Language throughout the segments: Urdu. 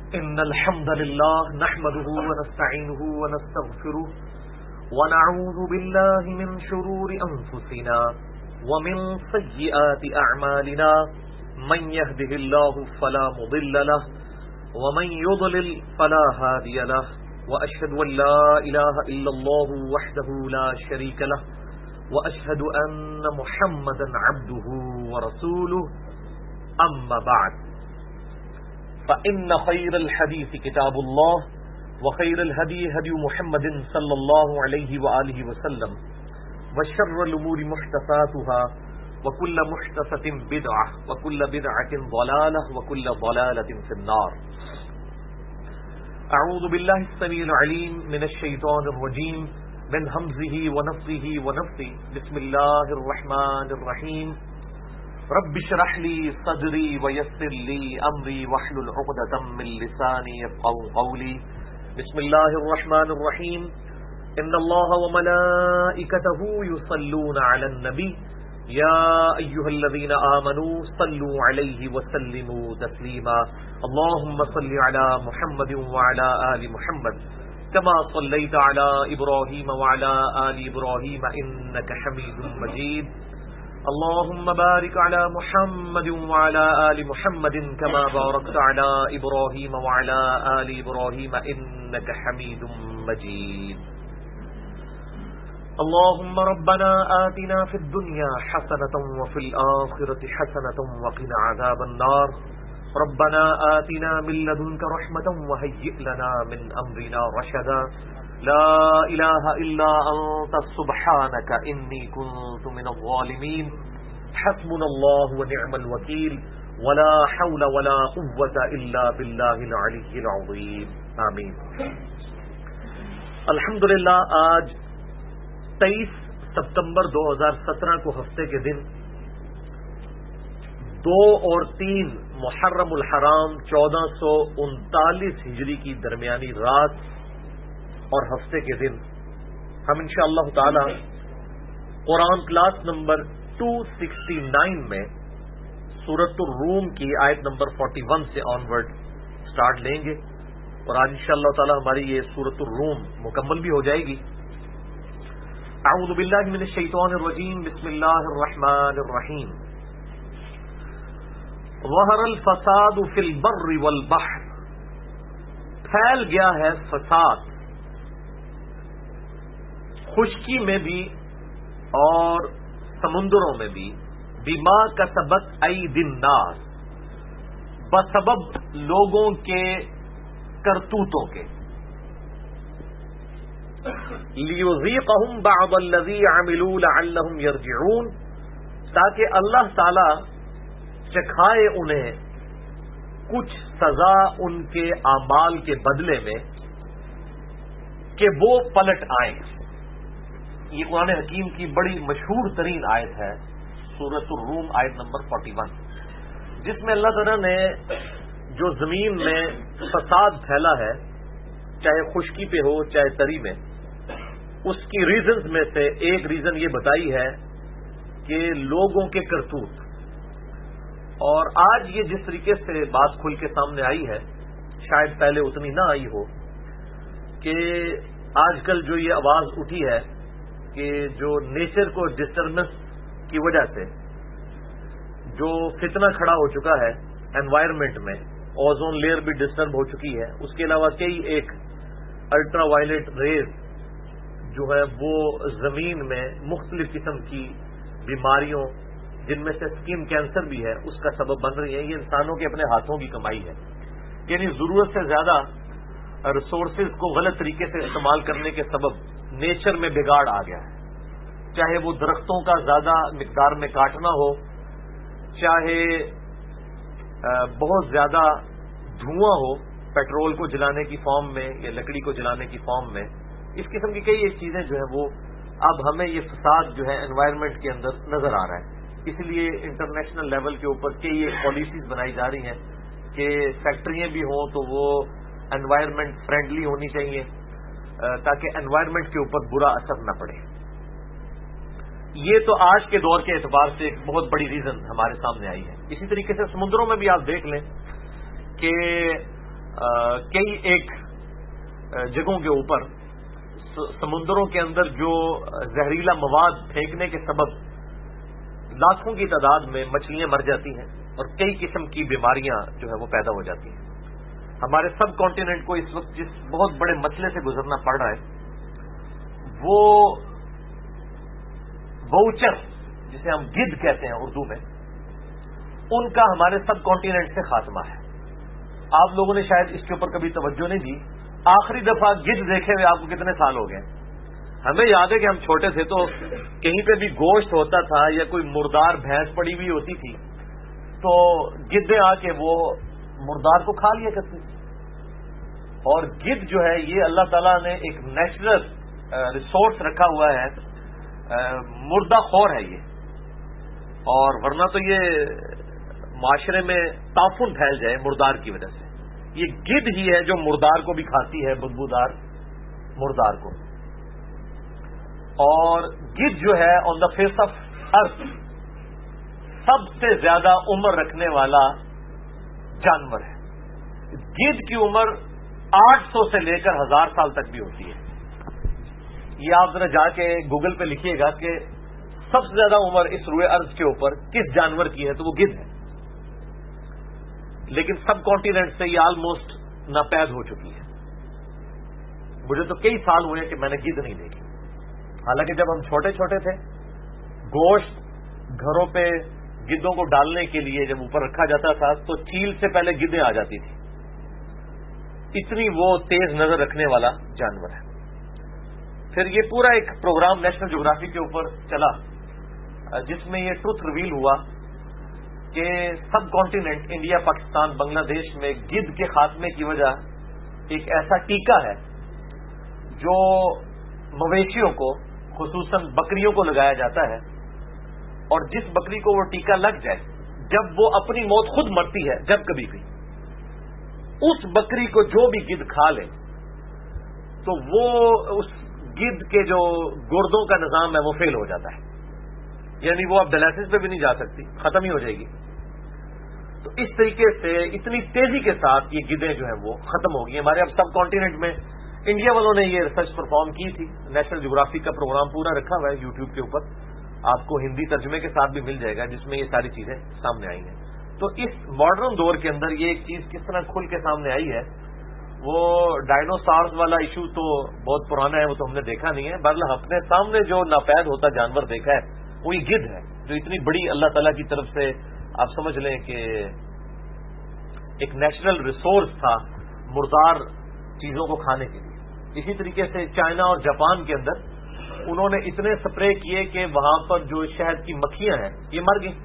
إن الحمد لله نحمده ونستعينه ونستغفره ونعوذ بالله من شرور أنفسنا ومن سيئات أعمالنا من يهده الله فلا مضل له ومن يضلل فلا هادي له وأشهد أن لا إله إلا الله وحده لا شريك له وأشهد أن محمدا عبده ورسوله أما بعد فإن خير الحديث كتاب الله وخير الهدي هدي محمد صلى الله عليه وآله وسلم وشر الأمور محدثاتها وكل محدثة بدعة وكل بدعة ضلالة وكل ضلالة في النار. أعوذ بالله السميع العليم من الشيطان الرجيم من همزه ونفثه ونفثه. بسم الله الرحمن الرحيم. رب اشرح لي صدري ويسر لي أمري واحلل عقدة من لساني يفقهوا قولي. بسم الله الرحمن الرحيم. إن الله وملائكته يصلون على النبي يا أيها الذين آمنوا صلوا عليه وسلموا تسليما. اللهم صل على محمد وعلى آل محمد كما صليت على إبراهيم وعلى آل إبراهيم إنك حميد مجيد. اللهم بارك على محمد وعلى آل محمد كما باركت على إبراهيم وعلى آل إبراهيم إنك حميد مجيد. اللهم ربنا آتنا في الدنيا حسنة وفي الآخرة حسنة وقنا عذاب النار. ربنا آتنا من لدنك رحمة وهيئ لنا من أمرنا رشدا. لا إله إلا أنت سبحانك إني كنت من الظالمين. حسبنا الله ونعم الوكيل ولا حول ولا قوة إلا بالله العلي العظيم. آمين. الحمدللہ آج 23 ستمبر 2017 کو ہفتے کے دن 2 اور 3 محرم الحرام 1439 ہجری کی درمیانی رات اور ہفتے کے دن ہم انشاءاللہ تعالی قرآن کلاس نمبر 269 میں سورۃ الروم کی آیت نمبر 41 سے آنورڈ سٹارٹ لیں گے، اور آج انشاءاللہ تعالی ہماری یہ سورۃ الروم مکمل بھی ہو جائے گی. اعوذ باللہ من الشیطان الرجیم. بسم اللہ الرحمن الرحیم. ظہر الفساد فی البر والبحر. پھیل گیا ہے فساد خشکی میں بھی اور سمندروں میں بھی. بما کسبت ایدی الناس. بسبب لوگوں کے کرتوتوں کے. لیذیقہم بعض الذی عملوا لعلہم یرجعون. تاکہ اللہ تعالی چکھائے انہیں کچھ سزا ان کے اعمال کے بدلے میں کہ وہ پلٹ آئیں. یہ قرآن حکیم کی بڑی مشہور ترین آیت ہے سورۃ الروم آیت نمبر 41، جس میں اللہ تعالیٰ نے جو زمین میں فساد پھیلا ہے چاہے خشکی پہ ہو چاہے تری میں، اس کی ریزنز میں سے ایک ریزن یہ بتائی ہے کہ لوگوں کے کرتوت. اور آج یہ جس طریقے سے بات کھل کے سامنے آئی ہے شاید پہلے اتنی نہ آئی ہو کہ آج کل جو یہ آواز اٹھی ہے کہ جو نیچر کو ڈسٹربنس کی وجہ سے جو فتنہ کھڑا ہو چکا ہے انوائرمنٹ میں، اوزون لیئر بھی ڈسٹرب ہو چکی ہے، اس کے علاوہ کئی ایک الٹرا وائلٹ ریز جو ہے وہ زمین میں مختلف قسم کی بیماریوں جن میں سے اسکن کینسر بھی ہے اس کا سبب بن رہی ہے. یہ انسانوں کے اپنے ہاتھوں کی کمائی ہے. یعنی ضرورت سے زیادہ ریسورسز کو غلط طریقے سے استعمال کرنے کے سبب نیچر میں بگاڑ آ گیا ہے. چاہے وہ درختوں کا زیادہ مقدار میں کاٹنا ہو، چاہے بہت زیادہ دھواں ہو پیٹرول کو جلانے کی فارم میں یا لکڑی کو جلانے کی فارم میں. اس قسم کی کئی ایک چیزیں جو ہیں وہ اب ہمیں یہ فساد جو ہے انوائرمنٹ کے اندر نظر آ رہا ہے. اس لیے انٹرنیشنل لیول کے اوپر کئی ایک پالیسیز بنائی جا رہی ہیں کہ فیکٹریاں بھی ہوں تو وہ انوائرمنٹ فرینڈلی ہونی چاہیے تاکہ انوائرمنٹ کے اوپر برا اثر نہ پڑے. یہ تو آج کے دور کے اعتبار سے ایک بہت بڑی ریزن ہمارے سامنے آئی ہے. اسی طریقے سے سمندروں میں بھی آپ دیکھ لیں کہ کئی ایک جگہوں کے اوپر سمندروں کے اندر جو زہریلا مواد پھینکنے کے سبب لاکھوں کی تعداد میں مچھلیاں مر جاتی ہیں اور کئی قسم کی بیماریاں جو ہے وہ پیدا ہو جاتی ہیں. ہمارے سب کانٹیننٹ کو اس وقت جس بہت بڑے مسئلے سے گزرنا پڑ رہا ہے وہ ووچر جسے ہم گدھ کہتے ہیں اردو میں، ان کا ہمارے سب کانٹیننٹ سے خاتمہ ہے. آپ لوگوں نے شاید اس کے اوپر کبھی توجہ نہیں دی. آخری دفعہ گدھ دیکھے ہوئے آپ کو کتنے سال ہو گئے؟ ہمیں یاد ہے کہ ہم چھوٹے تھے تو کہیں پہ بھی گوشت ہوتا تھا یا کوئی مردار بھینس پڑی ہوئی ہوتی تھی تو گدھیں آ کے وہ مردار کو کھا لیا کرتی تھی. اور گدھ جو ہے یہ اللہ تعالیٰ نے ایک نیچرل ریسورس رکھا ہوا ہے، مردہ خور ہے یہ. اور ورنہ تو یہ معاشرے میں تعفن پھیل جائے مردار کی وجہ سے. یہ گدھ ہی ہے جو مردار کو بھی کھاتی ہے، بدبودار مردار کو. اور گدھ جو ہے آن دا فیس آف ارتھ سب سے زیادہ عمر رکھنے والا جانور ہے. گدھ کی عمر 800 سے لے کر 1000 سال تک بھی ہوتی ہے. یہ آپ ذرا جا کے گوگل پہ لکھیے گا کہ سب سے زیادہ عمر اس روئے ارض کے اوپر کس جانور کی ہے تو وہ گدھ ہے. لیکن سب کانٹیننٹ سے یہ آلموسٹ ناپید ہو چکی ہے. مجھے تو کئی سال ہوئے کہ میں نے گدھ نہیں دیکھی. حالانکہ جب ہم چھوٹے چھوٹے تھے گوشت گھروں پہ گدھوں کو ڈالنے کے لیے جب اوپر رکھا جاتا تھا تو چیل سے پہلے گدھیں آ جاتی تھی. اتنی وہ تیز نظر رکھنے والا جانور ہے. پھر یہ پورا ایک پروگرام نیشنل جغرافی کے اوپر چلا جس میں یہ ٹروتھ ریویل ہوا کہ سب continent India, Pakistan, Bangladesh میں گدھ کے خاتمے کی وجہ ایک ایسا ٹیکہ ہے جو مویشیوں کو خصوصاً بکریوں کو لگایا جاتا ہے. اور جس بکری کو وہ ٹیکہ لگ جائے جب وہ اپنی موت خود مرتی ہے جب کبھی بھی اس بکری کو جو بھی گدھ کھا لے تو وہ اس گدھ کے جو گردوں کا نظام ہے وہ فیل ہو جاتا ہے. یعنی وہ اب ڈائلسس پہ بھی نہیں جا سکتی، ختم ہی ہو جائے گی. تو اس طریقے سے اتنی تیزی کے ساتھ یہ گدھیں جو ہیں وہ ختم ہو گئی. ہمارے اب سب کانٹیننٹ میں انڈیا والوں نے یہ ریسرچ پرفارم کی تھی. نیشنل جغرافی کا پروگرام پورا رکھا ہوا ہے یوٹیوب کے اوپر، آپ کو ہندی ترجمے کے ساتھ بھی مل جائے گا جس میں یہ ساری چیزیں سامنے آئی ہیں. تو اس ماڈرن دور کے اندر یہ ایک چیز کس طرح کھل کے سامنے آئی ہے. وہ ڈائنوسارز والا ایشو تو بہت پرانا ہے، وہ تو ہم نے دیکھا نہیں ہے. بہرحال اپنے سامنے جو ناپید ہوتا جانور دیکھا ہے وہ یہ گدھ ہے جو اتنی بڑی اللہ تعالیٰ کی طرف سے آپ سمجھ لیں کہ ایک نیچرل ریسورس تھا مردار چیزوں کو کھانے کے لیے. اسی طریقے سے چائنا اور جاپان کے اندر انہوں نے اتنے سپرے کیے کہ وہاں پر جو شہد کی مکھیاں ہیں یہ مر گئی.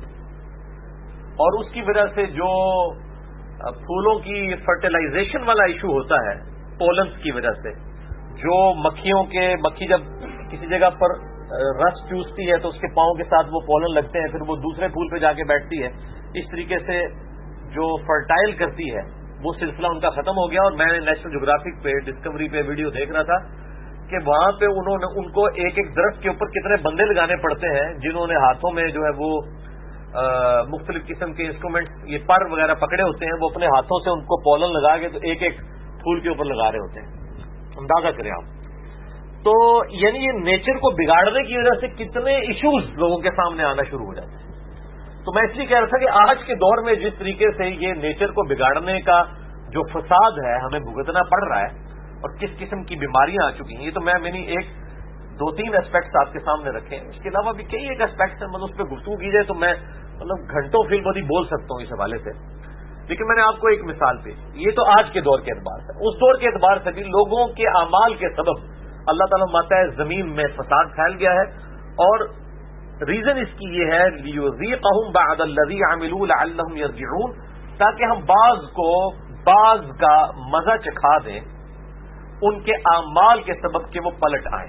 اور اس کی وجہ سے جو پھولوں کی فرٹیلائزیشن والا ایشو ہوتا ہے پولنس کی وجہ سے، جو مکھی جب کسی جگہ پر رس چوستی ہے تو اس کے پاؤں کے ساتھ وہ پولن لگتے ہیں، پھر وہ دوسرے پھول پہ جا کے بیٹھتی ہے. اس طریقے سے جو فرٹائل کرتی ہے وہ سلسلہ ان کا ختم ہو گیا. اور میں نیشنل جغرافک پہ ڈسکوری پہ ویڈیو دیکھ رہا تھا کہ وہاں پہ انہوں نے ان کو ایک ایک درخت کے اوپر کتنے بندے لگانے پڑتے ہیں جنہوں نے ہاتھوں میں جو ہے وہ مختلف قسم کے انسٹرومنٹ یہ پر وغیرہ پکڑے ہوتے ہیں. وہ اپنے ہاتھوں سے ان کو پولن لگا کے تو ایک ایک پھول کے اوپر لگا رہے ہوتے ہیں. اندازہ کریں آپ. تو یعنی یہ نیچر کو بگاڑنے کی وجہ سے کتنے ایشوز لوگوں کے سامنے آنا شروع ہو جاتے ہیں. تو میں اس لیے کہہ رہا تھا کہ آج کے دور میں جس طریقے سے یہ نیچر کو بگاڑنے کا جو فساد ہے ہمیں بھگتنا پڑ رہا ہے اور کس قسم کی بیماریاں آ چکی ہیں، یہ تو میں ایک 2-3 اسپیکٹس آپ کے سامنے رکھے ہیں. اس کے علاوہ بھی کئی ایک اسپیکٹس ہیں، اس پہ گفتگو کی جائے تو میں گھنٹوں فی الوقت بول سکتا ہوں اس حوالے سے. لیکن میں نے آپ کو ایک مثال پیش کی. یہ تو آج کے دور کے اعتبار سے. اس دور کے اعتبار سے بھی لوگوں کے اعمال کے سبب اللہ تعالیٰ ماتا ہے زمین میں فساد پھیل گیا ہے. اور ریزن اس کی یہ ہے لِيُذِيقَهُمْ بَعْضَ الَّذِي عَمِلُوا لَعَلَّهُمْ يَرْجِعُونَ، تاکہ ہم بعض کو بعض کا مزہ چکھا دیں ان کے اعمال کے سبب کہ وہ پلٹ آئیں.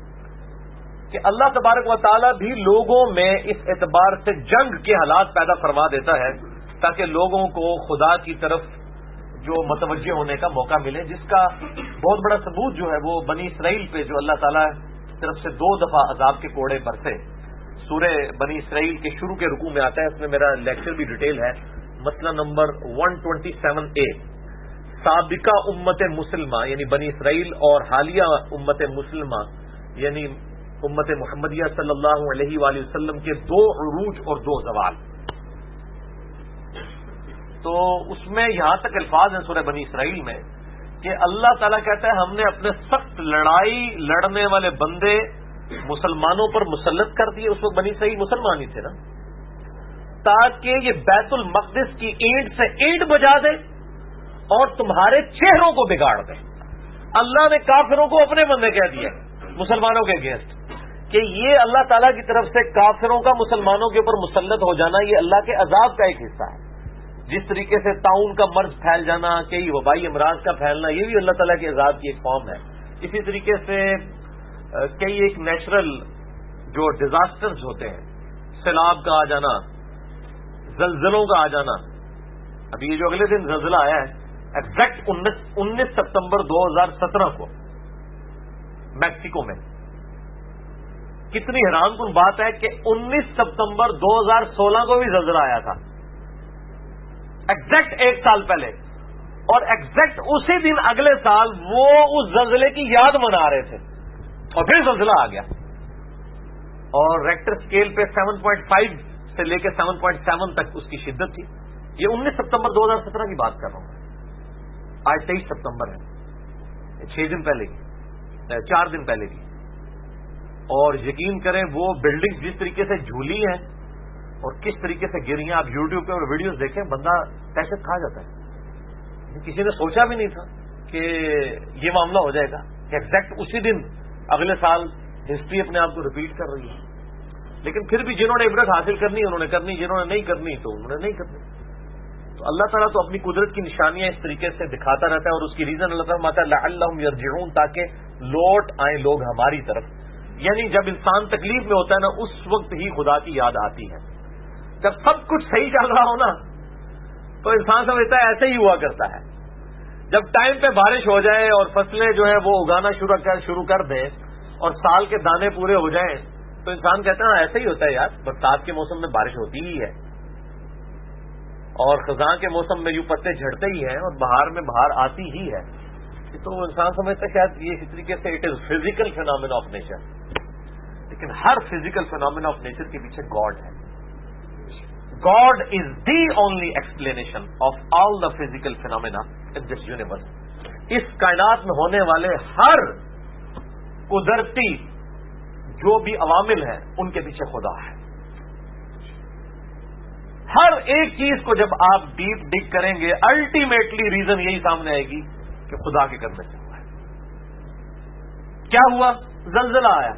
کہ اللہ تبارک و تعالیٰ بھی لوگوں میں اس اعتبار سے جنگ کے حالات پیدا فرما دیتا ہے تاکہ لوگوں کو خدا کی طرف جو متوجہ ہونے کا موقع ملے، جس کا بہت بڑا ثبوت جو ہے وہ بنی اسرائیل پہ جو اللہ تعالیٰ کی طرف سے 2 دفعہ عذاب کے کوڑے برسے. سورہ بنی اسرائیل کے شروع کے رکوع میں آتا ہے، اس میں میرا لیکچر بھی ڈیٹیل ہے، مسئلہ نمبر 127A. سابقہ امت مسلمہ یعنی بنی اسرائیل اور حالیہ امت مسلمہ یعنی امت محمدیہ صلی اللہ علیہ وآلہ وسلم کے 2 عروج اور 2 زوال. تو اس میں یہاں تک الفاظ ہیں سورہ بنی اسرائیل میں کہ اللہ تعالیٰ کہتا ہے ہم نے اپنے سخت لڑائی لڑنے والے بندے مسلمانوں پر مسلط کر دیے. اس وقت بنی اسرائیل مسلمان ہی تھے نا, تاکہ یہ بیت المقدس کی اینٹ سے اینٹ بجا دے اور تمہارے چہروں کو بگاڑ دے. اللہ نے کافروں کو اپنے بندے کہہ دیا مسلمانوں کے اگینسٹ کہ یہ اللہ تعالیٰ کی طرف سے کافروں کا مسلمانوں کے اوپر مسلط ہو جانا یہ اللہ کے عذاب کا ایک حصہ ہے. جس طریقے سے طاعون کا مرض پھیل جانا, کئی وبائی امراض کا پھیلنا, یہ بھی اللہ تعالیٰ کے عذاب کی ایک فارم ہے. اسی طریقے سے کئی ایک نیچرل جو ڈیزاسٹرز ہوتے ہیں, سیلاب کا آ جانا, زلزلوں کا آ جانا. ابھی یہ جو اگلے دن زلزلہ آیا ہے ایگزیکٹ 19 ستمبر 2017 کو میکسیکو میں, کتنی حیران کن بات ہے کہ 19 ستمبر 2016 کو بھی زلزلہ آیا تھا, ایگزیکٹ 1 سال پہلے, اور ایگزیکٹ اسی دن اگلے سال وہ اس زلزلے کی یاد منا رہے تھے اور پھر زلزلہ آ گیا. اور ریکٹر اسکیل پہ 7.5 سے لے کے 7.7 تک اس کی شدت تھی. یہ 19 ستمبر 2017 کی بات کر رہا ہوں. آج 23 ستمبر ہے, 6 دن پہلے کی, 4 دن پہلے کی. اور یقین کریں وہ بلڈنگ جس طریقے سے جھولی ہیں اور کس طریقے سے گری ہیں, آپ یوٹیوب پہ اور ویڈیوز دیکھیں, بندہ دہشت کھا جاتا ہے. کسی نے سوچا بھی نہیں تھا کہ یہ معاملہ ہو جائے گا کہ ایگزیکٹ اسی دن اگلے سال ہسٹری اپنے آپ کو ریپیٹ کر رہی ہے. لیکن پھر بھی جنہوں نے عبرت حاصل کرنی انہوں نے کرنی, جنہوں نے نہیں کرنی تو انہوں نے نہیں کرنی. تو اللہ تعالیٰ تو اپنی قدرت کی نشانیاں اس طریقے سے دکھاتا رہتا ہے, اور اس کی ریزن اللہ تعالیٰ ماتا لعلہم یرجعون, تاکہ لوٹ آئیں لوگ ہماری طرف. یعنی جب انسان تکلیف میں ہوتا ہے نا, اس وقت ہی خدا کی یاد آتی ہے. جب سب کچھ صحیح چل رہا ہو نا تو انسان سمجھتا ہے ایسے ہی ہوا کرتا ہے. جب ٹائم پہ بارش ہو جائے اور فصلیں جو ہیں وہ اگانا شروع کر دیں اور سال کے دانے پورے ہو جائیں تو انسان کہتا ہے ایسے ہی ہوتا ہے یار, برسات کے موسم میں بارش ہوتی ہی ہے اور خزاں کے موسم میں یوں پتے جھڑتے ہی ہیں اور بہار میں بہار آتی ہی ہے. تو انسان سمجھتا ہے شاید یہ اس طریقے سے it is physical phenomena of nature. لیکن ہر فزیکل فینومینا آف نیچر کے پیچھے گاڈ ہے. God is the only explanation of all the physical phenomena in this universe. اس کائنات میں ہونے والے ہر قدرتی جو بھی عوامل ہیں ان کے پیچھے خدا ہے. ہر ایک چیز کو جب آپ ڈیپ ڈگ کریں گے الٹیمیٹلی ریزن یہی سامنے آئے گی کہ خدا کے کرنے سے ہوا ہے. کیا ہوا؟ زلزلہ آیا.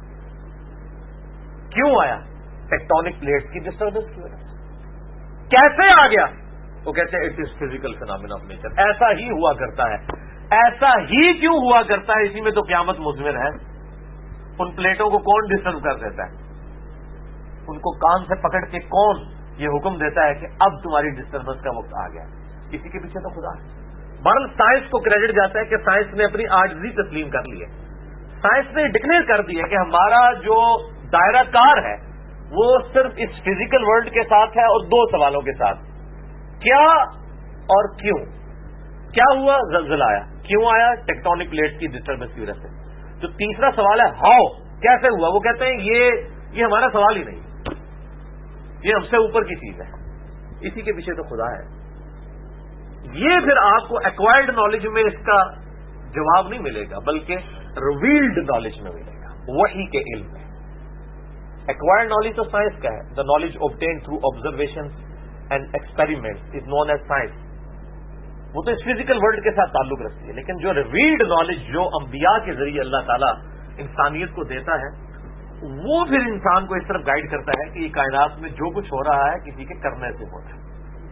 کیوں آیا؟ ٹیکٹونک پلیٹس کی ڈسٹربنس کی وجہ سے. کیسے آ گیا؟ وہ کہتے ہیں it is physical phenomena of nature. ایسا ہی ہوا کرتا ہے. ایسا ہی کیوں ہوا کرتا ہے؟ اسی میں تو قیامت مضمر ہے. ان پلیٹوں کو کون ڈسٹرب کر دیتا ہے؟ ان کو کان سے پکڑ کے کون یہ حکم دیتا ہے کہ اب تمہاری ڈسٹربنس کا وقت آ گیا؟ اسی کے پیچھے تو خدا ہے. بہرحال سائنس کو کریڈٹ جاتا ہے کہ سائنس نے اپنی عاجزی تسلیم کر لی ہے. سائنس نے ڈکلیئر کر دی ہے کہ ہمارا جو دائرہ کار ہے وہ صرف اس فزیکل ورلڈ کے ساتھ ہے اور 2 سوالوں کے ساتھ, کیا اور کیوں. کیا ہوا؟ زلزلہ آیا. کیوں آیا؟ ٹیکٹونک پلیٹس کی ڈسٹربنس کی وجہ سے. جو تیسرا سوال ہے ہاؤ, کیسے ہوا, وہ کہتے ہیں یہ ہمارا سوال ہی نہیں, یہ ہم سے اوپر کی چیز ہے. اسی کے پیچھے تو خدا ہے. یہ پھر آپ کو ایکوائرڈ نالج میں اس کا جواب نہیں ملے گا بلکہ ریویلڈ نالج میں ملے گا, وحی کے علم میں. ایکوائرڈ نالج تو سائنس کا ہے. The knowledge obtained through observations and experiments is known as science. وہ تو اس فزیکل ورلڈ کے ساتھ تعلق رکھتی ہے. لیکن جو ریویلڈ نالج جو انبیاء کے ذریعے اللہ تعالیٰ انسانیت کو دیتا ہے وہ پھر انسان کو اس طرف گائیڈ کرتا ہے کہ یہ کائنات میں جو کچھ ہو رہا ہے کسی کے کرنے سے ہو رہا ہے.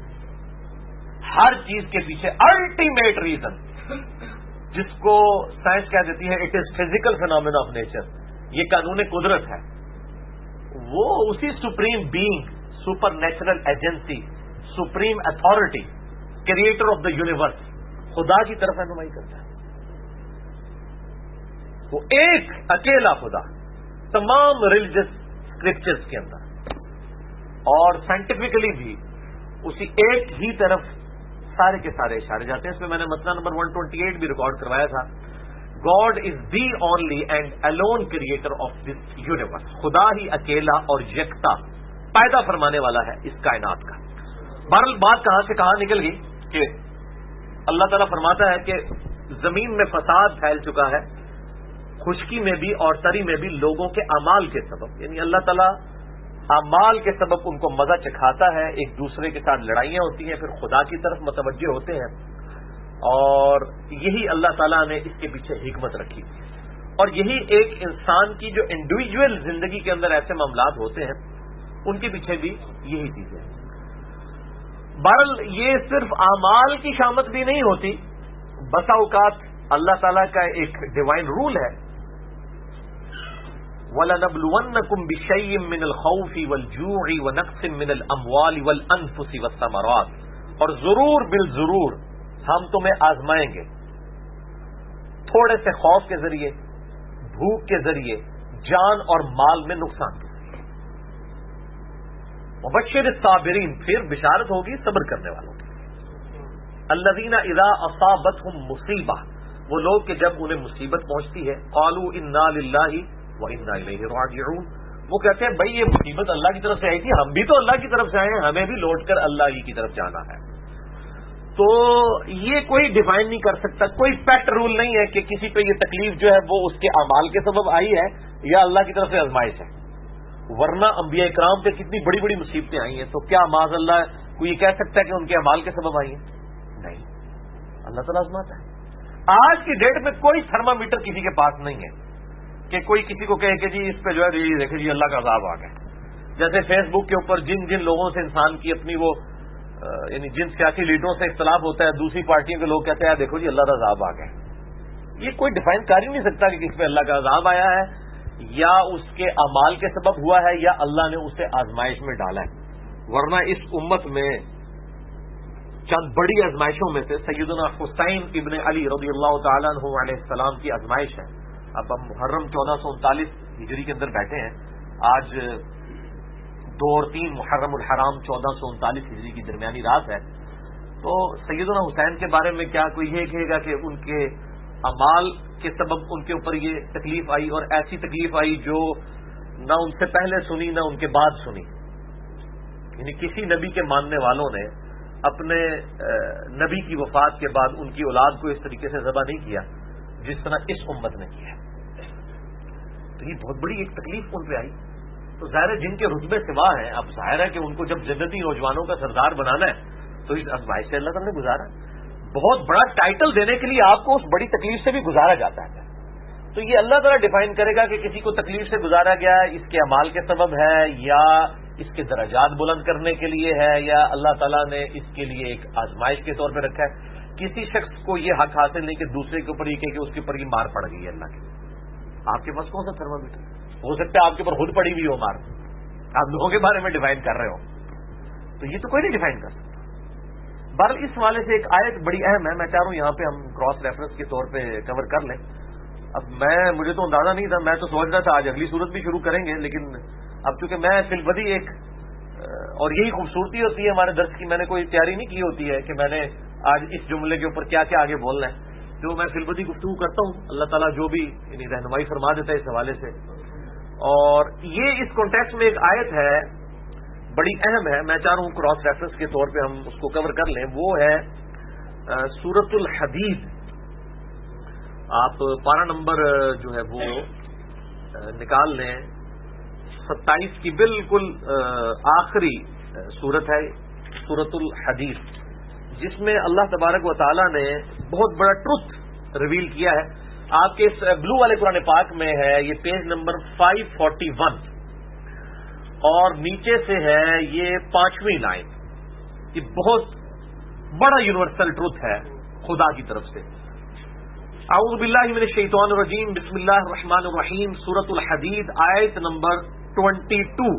ہر چیز کے پیچھے الٹیمیٹ ریزن جس کو سائنس کہہ دیتی ہے it is physical phenomena of nature, یہ قانون قدرت ہے, وہ اسی supreme being, supernatural agency, supreme authority, creator of the universe, خدا کی طرف رہنمائی کرتا ہے. وہ ایک اکیلا خدا تمام ریلیجس اسکرپچرز کے اندر اور سائنٹیفکلی بھی اسی ایک ہی طرف سارے کے سارے اشارے جاتے ہیں. اس میں میں نے مسئلہ نمبر 128 بھی ریکارڈ کروایا تھا. God is the only and alone creator of this universe. خدا ہی اکیلا اور یکتا پیدا فرمانے والا ہے اس کائنات کا. بہرحال بات کہاں سے کہاں نکل گئی کہ اللہ تعالیٰ فرماتا ہے کہ زمین میں فساد پھیل چکا ہے، خشکی میں بھی اور تری میں بھی لوگوں کے اعمال کے سبب. یعنی اللہ تعالیٰ اعمال کے سبب ان کو مزہ چکھاتا ہے، ایک دوسرے کے ساتھ لڑائیاں ہوتی ہیں، پھر خدا کی طرف متوجہ ہوتے ہیں. اور یہی اللہ تعالیٰ نے اس کے پیچھے حکمت رکھی. اور یہی ایک انسان کی جو انڈیویجول زندگی کے اندر ایسے معاملات ہوتے ہیں ان کے پیچھے بھی یہی چیزیں ہیں. بہرحال یہ صرف اعمال کی شامت بھی نہیں ہوتی، بسا اوقات اللہ تعالیٰ کا ایک ڈیوائن رول ہے، وَلَنَبْلُوَنَّكُمْ بِشَيْءٍ مِّنَ الْخَوْفِ وَالْجُوعِ وَنَقْصٍ مِّنَ الْأَمْوَالِ وَالْأَنفُسِ وَالثَّمَرَاتِ. اور ضرور بالضرور ہم تمہیں آزمائیں گے تھوڑے سے خوف کے ذریعے، بھوک کے ذریعے، جان اور مال میں نقصان کے ذریعے. مبشر الصابرین، پھر بشارت ہوگی صبر کرنے والوں کی. الذین اذا اصابتهم مصیبہ، وہ لوگ کہ جب انہیں مصیبت پہنچتی ہے، قالوا انا للہ وانا الیہ راجعون، وہ کہتے ہیں بھائی یہ مصیبت اللہ کی طرف سے آئی تھی، ہم بھی تو اللہ کی طرف سے آئے ہیں، ہمیں بھی لوٹ کر اللہ ہی کی طرف جانا ہے. تو یہ کوئی ڈیفائن نہیں کر سکتا، کوئی پیٹ رول نہیں ہے کہ کسی پہ یہ تکلیف جو ہے وہ اس کے اعمال کے سبب آئی ہے یا اللہ کی طرف سے آزمائش ہے. ورنہ انبیاء کرام پہ کتنی بڑی بڑی مصیبتیں آئی ہیں، تو کیا معاذ اللہ کوئی یہ کہہ سکتا ہے کہ ان کے اعمال کے سبب آئی ہیں؟ نہیں، اللہ تعالیٰ آزماتا ہے. آج کی ڈیٹ میں کوئی تھرمامیٹر کسی کے پاس نہیں ہے کہ کوئی کسی کو کہے کہ جی اس پہ جو ہے دیکھیں جی اللہ کا عذاب آ گیا. جیسے فیس بک کے اوپر جن جن لوگوں سے انسان کی اپنی وہ یعنی جن سیاسی لیڈروں سے اختلاف ہوتا ہے، دوسری پارٹیوں کے لوگ کہتے ہیں دیکھو جی اللہ کا عذاب آ گیا. یہ کوئی ڈیفائن کر ہی نہیں سکتا کہ کس پہ اللہ کا عذاب آیا ہے، یا اس کے اعمال کے سبب ہوا ہے، یا اللہ نے اسے آزمائش میں ڈالا ہے. ورنہ اس امت میں چند بڑی آزمائشوں میں سے سیدنا حسین ابن علی رضی اللہ تعالیٰ عنہ علیہ السلام کی آزمائش ہے. اب ہم محرم 1439 ہجری کے اندر بیٹھے ہیں، آج 2 اور 3 محرم الحرام 1439 ہجری کی درمیانی رات ہے. تو سیدنا حسین کے بارے میں کیا کوئی یہ کہے گا کہ ان کے اعمال کے سبب ان کے اوپر یہ تکلیف آئی، اور ایسی تکلیف آئی جو نہ ان سے پہلے سنی نہ ان کے بعد سنی. یعنی کسی نبی کے ماننے والوں نے اپنے نبی کی وفات کے بعد ان کی اولاد کو اس طریقے سے ذبح نہیں کیا جس طرح اس امت نے کیا. تو یہ بہت بڑی ایک تکلیف ان پہ آئی. تو ظاہر ہے جن کے رتبے سوا ہیں، اب ظاہر ہے کہ ان کو جب جنتی نوجوانوں کا سردار بنانا ہے تو اس ازمائش سے اللہ تعالیٰ نے گزارا. بہت بڑا ٹائٹل دینے کے لیے آپ کو اس بڑی تکلیف سے بھی گزارا جاتا ہے. تو یہ اللہ تعالیٰ ڈیفائن کرے گا کہ کسی کو تکلیف سے گزارا گیا اس کے اعمال کے سبب ہے، یا اس کے درجات بلند کرنے کے لیے ہے، یا اللہ تعالیٰ نے اس کے لیے ایک آزمائش کے طور پہ رکھا ہے. کسی شخص کو یہ حق حاصل نہیں کہ دوسرے کے اوپر یہ کہ اس کے اوپر یہ مار پڑ گئی ہے اللہ کی. آپ کے پاس کون سا تھرمامیٹر؟ ہو سکتا ہے آپ کے اوپر خود پڑی ہوئی ہو مار، آپ لوگوں کے بارے میں ڈیفائن کر رہے ہو. تو یہ تو کوئی نہیں ڈیفائن کر سکتا. بہرحال اس حوالے سے ایک آیت بڑی اہم ہے، میں چاہ رہا ہوں یہاں پہ ہم کراس ریفرنس کے طور پہ کور کر لیں. اب مجھے تو اندازہ نہیں تھا، میں تو سوچ رہا تھا آج اگلی صورت بھی شروع کریں گے، لیکن اب چونکہ میں فی البدی ایک اور یہی خوبصورتی ہوتی ہے ہمارے درس کی، میں نے کوئی تیاری نہیں کی ہوتی ہے کہ میں نے آج اس جملے کے اوپر کیا کیا آگے بولنا ہے. جو میں فی البدی گفتگو کرتا ہوں، اللہ تعالیٰ جو بھی یعنی رہنمائی فرما دیتا ہے اس حوالے سے. اور یہ اس کانٹیکسٹ میں ایک آیت ہے بڑی اہم ہے، میں چاہ رہا ہوں کراس ریفرنس کے طور پہ ہم اس کو کور کر لیں. وہ ہے سورۃ الحدید. آپ پارہ نمبر جو ہے وہ نکال لیں، 27 کی بالکل آخری سورت ہے سورۃ الحدید، جس میں اللہ تبارک و تعالی نے بہت بڑا ٹروتھ ریویل کیا ہے. آپ کے اس بلو والے قرآن پاک میں ہے، یہ پیج نمبر 541 اور نیچے سے ہے یہ 5ویں لائن. یہ بہت بڑا یونیورسل ٹروتھ ہے خدا کی طرف سے. اعوذ باللہ من الشیطان الرجیم، بسم اللہ الرحمن الرحیم. سورۃ الحدید آیت نمبر 22.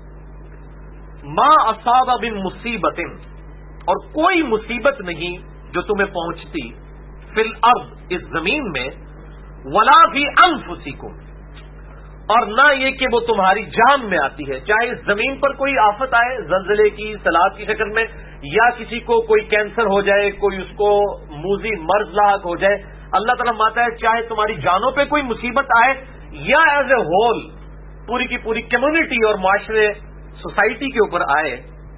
ما اصاب من مصیبت، اور کوئی مصیبت نہیں جو تمہیں پہنچتی، فی الارض، اس زمین میں، ولا فی انفسکم، اور نہ یہ کہ وہ تمہاری جان میں آتی ہے، چاہے زمین پر کوئی آفت آئے زلزلے کی، سیلاب کی شکل میں، یا کسی کو کوئی کینسر ہو جائے، کوئی اس کو موذی مرض لاحق ہو جائے، اللہ تعالیٰ فرماتا ہے چاہے تمہاری جانوں پہ کوئی مصیبت آئے یا ایز اے ہول پوری کی پوری کمیونٹی اور معاشرے سوسائٹی کے اوپر آئے،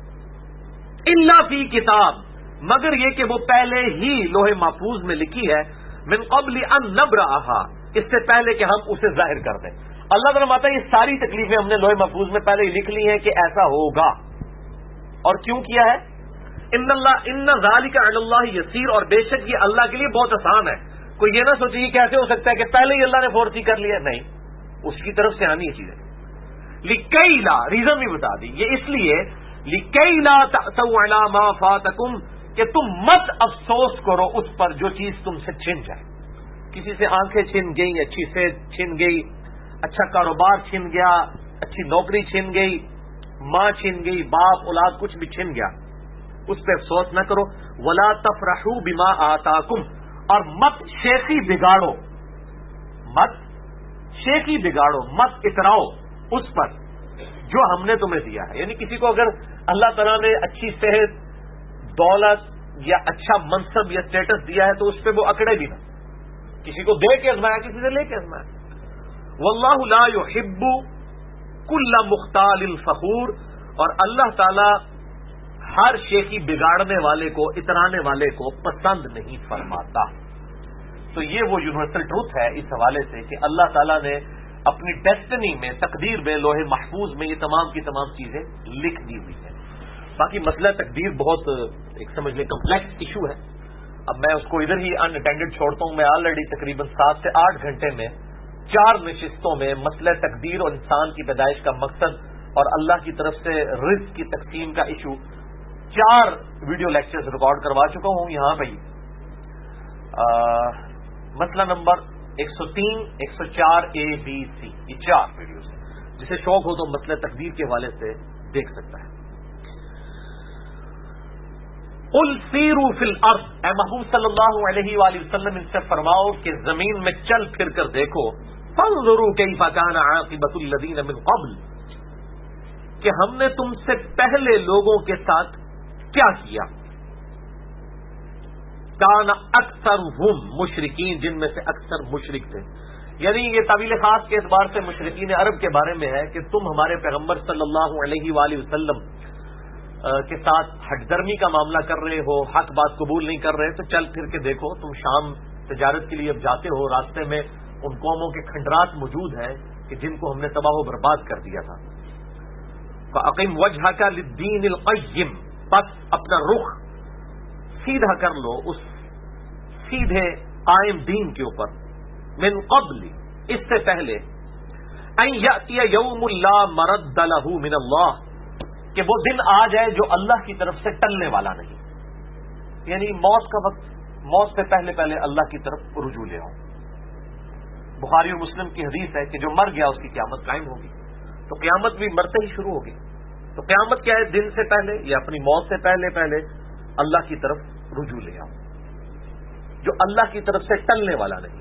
الا فی کتاب، مگر یہ کہ وہ پہلے ہی لوح محفوظ میں لکھی ہے، من قبل ان نبرأہا، اس سے پہلے کہ ہم اسے ظاہر کر دیں۔ اللہ تعالیٰ فرماتا ہے یہ ساری تکلیفیں ہم نے لوح محفوظ میں پہلے ہی لکھ لی ہیں کہ ایسا ہوگا، اور کیوں کیا ہے؟ ان ذالک علی اللہ یسیر، اور بے شک یہ اللہ کے لیے بہت آسان ہے۔ کوئی یہ نہ سوچے یہ کیسے ہو سکتا ہے کہ پہلے ہی اللہ نے فورسی کر لیا، نہیں، اس کی طرف سے آنی ہے چیزیں۔ لکی لا، ریزن بھی بتا دی، یہ اس لیے لکی لا تأسوا علی ما فاتکم، کہ تم مت افسوس کرو اس پر جو چیز تم سے چھن جائے۔ کسی سے آنکھیں چھن گئی، اچھی صحت چھن گئی، اچھا کاروبار چھن گیا، اچھی نوکری چھن گئی، ماں چھن گئی، باپ اولاد کچھ بھی چھن گیا، اس پہ افسوس نہ کرو۔ ولا تفرحوا بما آتاکم، اور مت شیخی بگاڑو، مت شیخی بگاڑو، مت اتراؤ اس پر جو ہم نے تمہیں دیا ہے۔ یعنی کسی کو اگر اللہ تعالیٰ نے اچھی صحت، دولت یا اچھا منصب یا اسٹیٹس دیا ہے تو اس پہ وہ اکڑے بھی نہ، کسی کو دے کے ازمایا، کسی سے لے کے ازمایا۔ واللہ لا يحب کل مختال فخور، اور اللہ تعالی ہر شیخی بگاڑنے والے کو، اترانے والے کو پسند نہیں فرماتا۔ تو یہ وہ یونیورسل ٹروتھ ہے اس حوالے سے کہ اللہ تعالیٰ نے اپنی ڈیسٹنی میں، تقدیر میں، لوح محفوظ میں یہ تمام کی تمام چیزیں لکھ دی ہوئی ہیں۔ باقی مسئلہ تقدیر بہت ایک سمجھ لیں کمپلیکس ایشو ہے، اب میں اس کو ادھر ہی ان اٹینڈڈ چھوڑتا ہوں۔ میں آلریڈی تقریباً 7 سے 8 گھنٹے میں 4 نشستوں میں مسئلہ تقدیر اور انسان کی پیدائش کا مقصد اور اللہ کی طرف سے رزق کی تقسیم کا ایشو 4 ویڈیو لیکچرز ریکارڈ کروا چکا ہوں یہاں پہ۔ مسئلہ نمبر 103، 104 A B C، یہ 4 ویڈیوز ہیں، جسے شوق ہو تو مسئلہ تقدیر کے حوالے سے دیکھ سکتا ہے۔ قل سیروا فی الارض، اے محبوب صلی اللہ علیہ وآلہ وسلم ان سے فرماؤ کہ زمین میں چل پھر کر دیکھو، فانظروا کیف کان عاقبۃ الذین من قبل، کہ ہم نے تم سے پہلے لوگوں کے ساتھ کیا کیا۔ کان اکثرہم مشرکین، جن میں سے اکثر مشرک تھے، یعنی یہ تعویل خاص کے اعتبار سے مشرکین عرب کے بارے میں ہے کہ تم ہمارے پیغمبر صلی اللہ علیہ وآلہ وسلم کے ساتھ ہٹ درمی کا معاملہ کر رہے ہو، حق بات قبول نہیں کر رہے، تو چل پھر کے دیکھو، تم شام تجارت کے لیے اب جاتے ہو، راستے میں ان قوموں کے کھنڈرات موجود ہیں کہ جن کو ہم نے تباہ و برباد کر دیا تھا۔ فَأَقِمْ وَجْهَكَ لِلدِّينِ الْقَيِّمِ، بس اپنا رخ سیدھا کر لو اس سیدھے قائم دین کے اوپر، من قبل، اس سے پہلے، ان یأتی یوم لا مرد لہ من اللہ، کہ وہ دن آ جائے جو اللہ کی طرف سے ٹلنے والا نہیں، یعنی موت کا وقت، موت سے پہلے پہلے اللہ کی طرف رجوع لے آؤ۔ بخاری اور مسلم کی حدیث ہے کہ جو مر گیا اس کی قیامت قائم ہوگی، تو قیامت بھی مرتے ہی شروع ہوگی۔ تو قیامت کیا ہے؟ دن سے پہلے یا اپنی موت سے پہلے پہلے اللہ کی طرف رجوع لے آؤ، جو اللہ کی طرف سے ٹلنے والا نہیں۔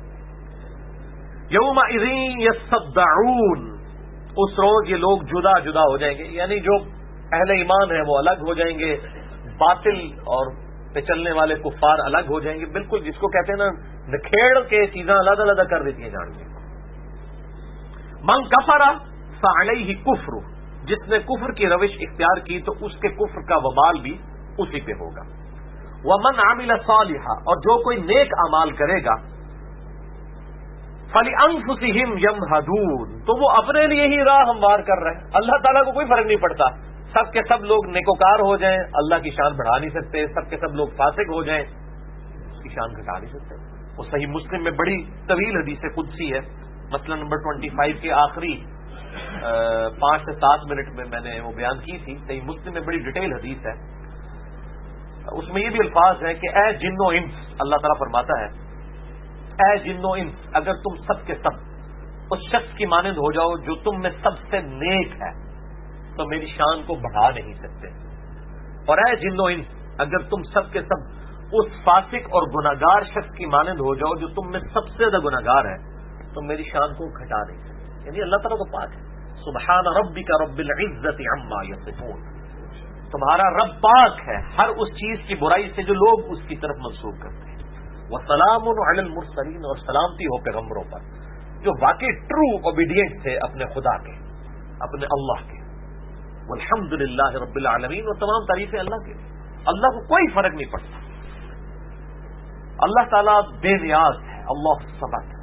یومئذ یصدعون، اس روز یہ لوگ جدا جدا ہو جائیں گے، یعنی جو اہل ایمان ہیں وہ الگ ہو جائیں گے، باطل اور پہ چلنے والے کفار الگ ہو جائیں گے، بالکل جس کو کہتے ہیں نا نکھیڑ کے چیزیں الگ الگ کر دیتی ہیں جان کے۔ من کفر فعلیہ کفر، جس نے کفر کی روش اختیار کی تو اس کے کفر کا وبال بھی اسی پہ ہوگا۔ ومن عمل صالحا، اور جو کوئی نیک اعمال کرے گا، فَلِأَنفُسِهِمْ يَمْهَدُونَ، تو وہ اپنے لیے ہی راہ ہموار کر رہے ہیں، اللہ تعالیٰ کو کوئی فرق نہیں پڑتا، سب کے سب لوگ نیکوکار ہو جائیں اللہ کی شان بڑھا نہیں سکتے، سب کے سب لوگ فاسق ہو جائیں اس کی شان گھٹا نہیں سکتے۔ وہ صحیح مسلم میں بڑی طویل حدیث قدسی ہے، مسئلہ نمبر 25 کے آخری 5 سے 7 منٹ میں نے وہ بیان کی تھی، صحیح مسلم میں بڑی ڈیٹیل حدیث ہے، اس میں یہ بھی الفاظ ہیں کہ اے جن و انس، اللہ تعالیٰ فرماتا ہے اے جن و انس، اگر تم سب کے سب اس شخص کی مانند ہو جاؤ جو تم میں سب سے نیک ہے تو میری شان کو بڑھا نہیں سکتے، اور اے جن و انس، اگر تم سب کے سب اس فاسق اور گناہگار شخص کی مانند ہو جاؤ جو تم میں سب سے زیادہ گناہگار ہے تو میری شان کو گھٹا نہیں سکتے۔ یعنی اللہ تعالیٰ تو پاک ہے. سبحان ربک رب العزت عما یصفون. تمہارا رب پاک ہے ہر اس چیز کی برائی سے جو لوگ اس کی طرف منسوب کرتے ہیں. وسلام علی المرسلین، اور سلامتی ہو پیغمبروں پر جو واقعی ٹرو اوبیڈینٹ تھے اپنے خدا کے، اپنے اللہ کے. والحمد للہ رب العالمین، اور تمام تعریفیں اللہ کے. اللہ کو کوئی فرق نہیں پڑتا. اللہ تعالیٰ بے نیاز ہے. اللہ صمد.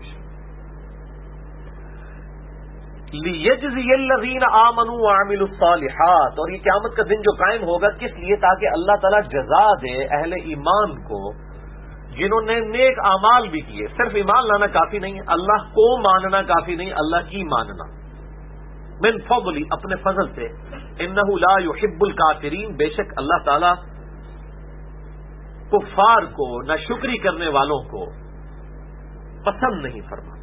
لِيَجْزِيَ الَّذِينَ آمَنُوا وَعَمِلُوا الصَّالِحَاتِ، اور یہ قیامت کا دن جو قائم ہوگا کس لیے؟ تاکہ اللہ تعالیٰ جزا دے اہل ایمان کو جنہوں نے نیک اعمال بھی کیے. صرف ایمان لانا کافی نہیں ہے، اللہ کو ماننا کافی نہیں، اللہ کی ماننا. من فضلی، اپنے فضل سے. انہ لا یحب الکافرین، بے شک اللہ تعالیٰ کفار کو، ناشکری کرنے والوں کو پسند نہیں فرماتا.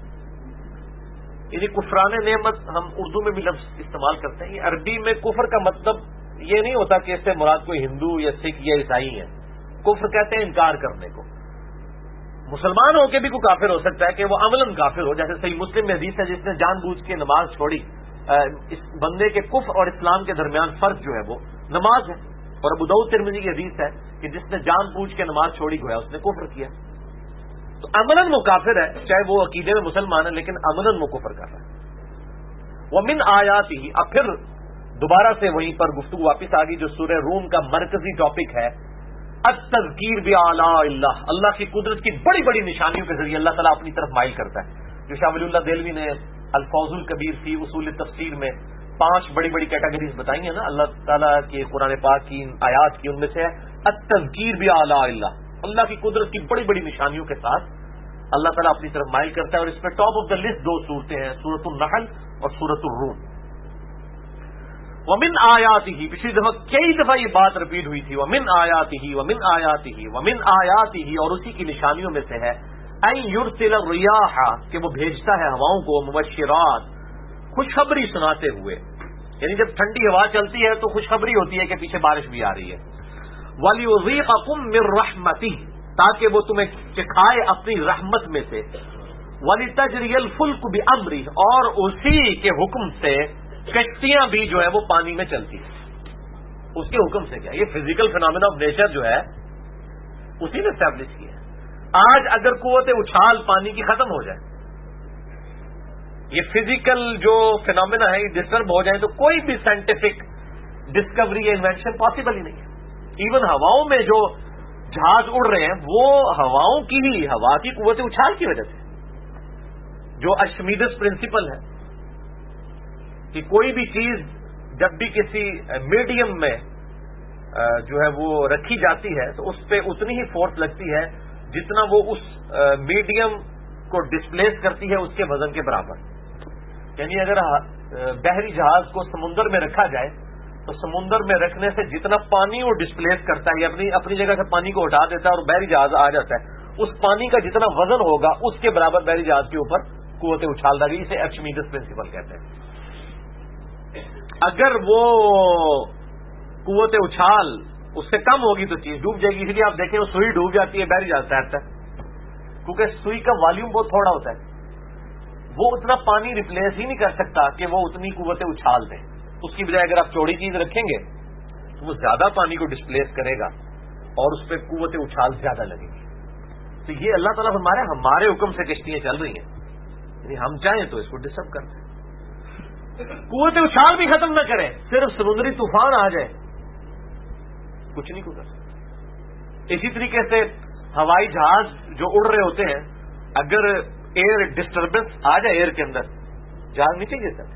یعنی کفران نعمت ہم اردو میں بھی لفظ استعمال کرتے ہیں. یہ عربی میں کفر کا مطلب یہ نہیں ہوتا کہ اس سے مراد کوئی ہندو یا سکھ یا عیسائی ہے. کفر کہتے ہیں انکار کرنے کو. مسلمان ہو کے بھی کوئی کافر ہو سکتا ہے کہ وہ عملاً کافر ہو. جیسے صحیح مسلم میں حدیث ہے جس نے جان بوجھ کے نماز چھوڑی. اس بندے کے کفر اور اسلام کے درمیان فرق جو ہے وہ نماز ہے. اور ابو داؤد ترمذی کی حدیث ہے کہ جس نے جان بوجھ کے نماز چھوڑی گویا اس نے کفر کیا. تو عملاً وہ کافر ہے، چاہے وہ عقیدے میں مسلمان ہے لیکن عملاً وہ کفر کر رہا ہے. ومن آیاتہ، اب پھر دوبارہ سے وہیں پر گفتگو واپس آ گئی جو سورہ روم کا مرکزی ٹاپک ہے. التذکیر بآلاء اللہ، اللہ کی قدرت کی بڑی بڑی نشانیوں کے ذریعے اللہ تعالیٰ اپنی طرف مائل کرتا ہے. جو شاہ ولی اللہ دہلوی نے الفوز الکبیر فی اصول تفسیر میں 5 بڑی بڑی کیٹیگریز بتائی ہیں نا اللہ تعالیٰ کے قرآن پاک کی آیات کی، ان میں سے ہے التذکیر بآلاء اللہ. اللہ کی قدرت کی بڑی بڑی نشانیوں کے ساتھ اللہ تعالیٰ اپنی طرف مائل کرتا ہے. اور اس میں ٹاپ آف دا لسٹ 2 صورتیں ہیں، سورۃ النحل اور سورۃ الروم. ومن آیاتہ، پچھلی دفعہ کئی دفعہ یہ بات رپیٹ ہوئی تھی. ومن آیاتہ ومن آیاتہ ومن آیاتہ، اور اسی کی نشانیوں میں سے ہے ان یرسل الریاح، کہ وہ بھیجتا ہے ہواؤں کو، مبشرات، خوشخبری سناتے ہوئے. یعنی جب ٹھنڈی ہوا چلتی ہے تو خوشخبری ہوتی ہے کہ پیچھے بارش بھی آ رہی ہے. وَلِيُذِيقَكُم مِّن رَّحْمَتِهِ، تاکہ وہ تمہیں چکھائے اپنی رحمت میں سے. وَلِتَجْرِيَ الْفُلْكُ بِأَمْرِهِ، اور اسی کے حکم سے کشتیاں بھی جو ہے وہ پانی میں چلتی ہیں. اس کے حکم سے کیا؟ یہ فزیکل فینامنا آف نیچر جو ہے اسی نے اسٹیبلش کیا ہے. آج اگر قوت اچھال پانی کی ختم ہو جائے، یہ فزیکل جو فینامنا ہے یہ ڈسٹرب ہو جائے، تو کوئی بھی سائنٹیفک ڈسکوری یا انوینشن پاسبل ہی نہیں ہے. ایون ہواؤں میں جو جہاز اڑ رہے ہیں وہ ہواؤں کی ہی، ہوا کی قوت اچھال کی وجہ سے، جو ارشمیدس پرنسپل ہے کہ کوئی بھی چیز جب بھی کسی میڈیم میں جو ہے وہ رکھی جاتی ہے تو اس پہ اتنی ہی فورس لگتی ہے جتنا وہ اس میڈیم کو ڈسپلیس کرتی ہے اس کے وزن کے برابر. یعنی اگر بحری جہاز کو سمندر میں رکھا جائے تو سمندر میں رکھنے سے جتنا پانی وہ ڈسپلیس کرتا ہے، اپنی جگہ سے پانی کو ہٹا دیتا ہے اور بحری جہاز آ جاتا ہے، اس پانی کا جتنا وزن ہوگا اس کے برابر بحری جہاز کے اوپر قوت اچھال ڈالے. اسے ارشمیدس پرنسپل کہتے ہیں. اگر وہ قوت اچھال اس سے کم ہوگی تو چیز ڈوب جائے گی. اس لیے آپ دیکھیں وہ سوئی ڈوب جاتی ہے، بحری جہاز تیرتا ہے، کیونکہ سوئی کا والیوم بہت تھوڑا ہوتا ہے. وہ اتنا پانی ریپلیس ہی نہیں کر سکتا کہ وہ اتنی قوت اچھال دیں. اس کی بجائے اگر آپ چوڑی چیز رکھیں گے تو وہ زیادہ پانی کو ڈسپلیس کرے گا اور اس پہ قوت اچھال زیادہ لگے گی. تو یہ اللہ تعالیٰ ہمارے حکم سے کشتیاں چل رہی ہیں. یعنی ہم چاہیں تو اس کو ڈسٹرب کر دیں، قوت اچھال بھی ختم نہ کریں، صرف سمندری طوفان آ جائے کچھ نہیں کر سکتے. اسی طریقے سے ہوائی جہاز جو اڑ رہے ہوتے ہیں، اگر ایئر ڈسٹربنس آ جائے ایئر کے اندر، جہاز نیچے گر سکتے.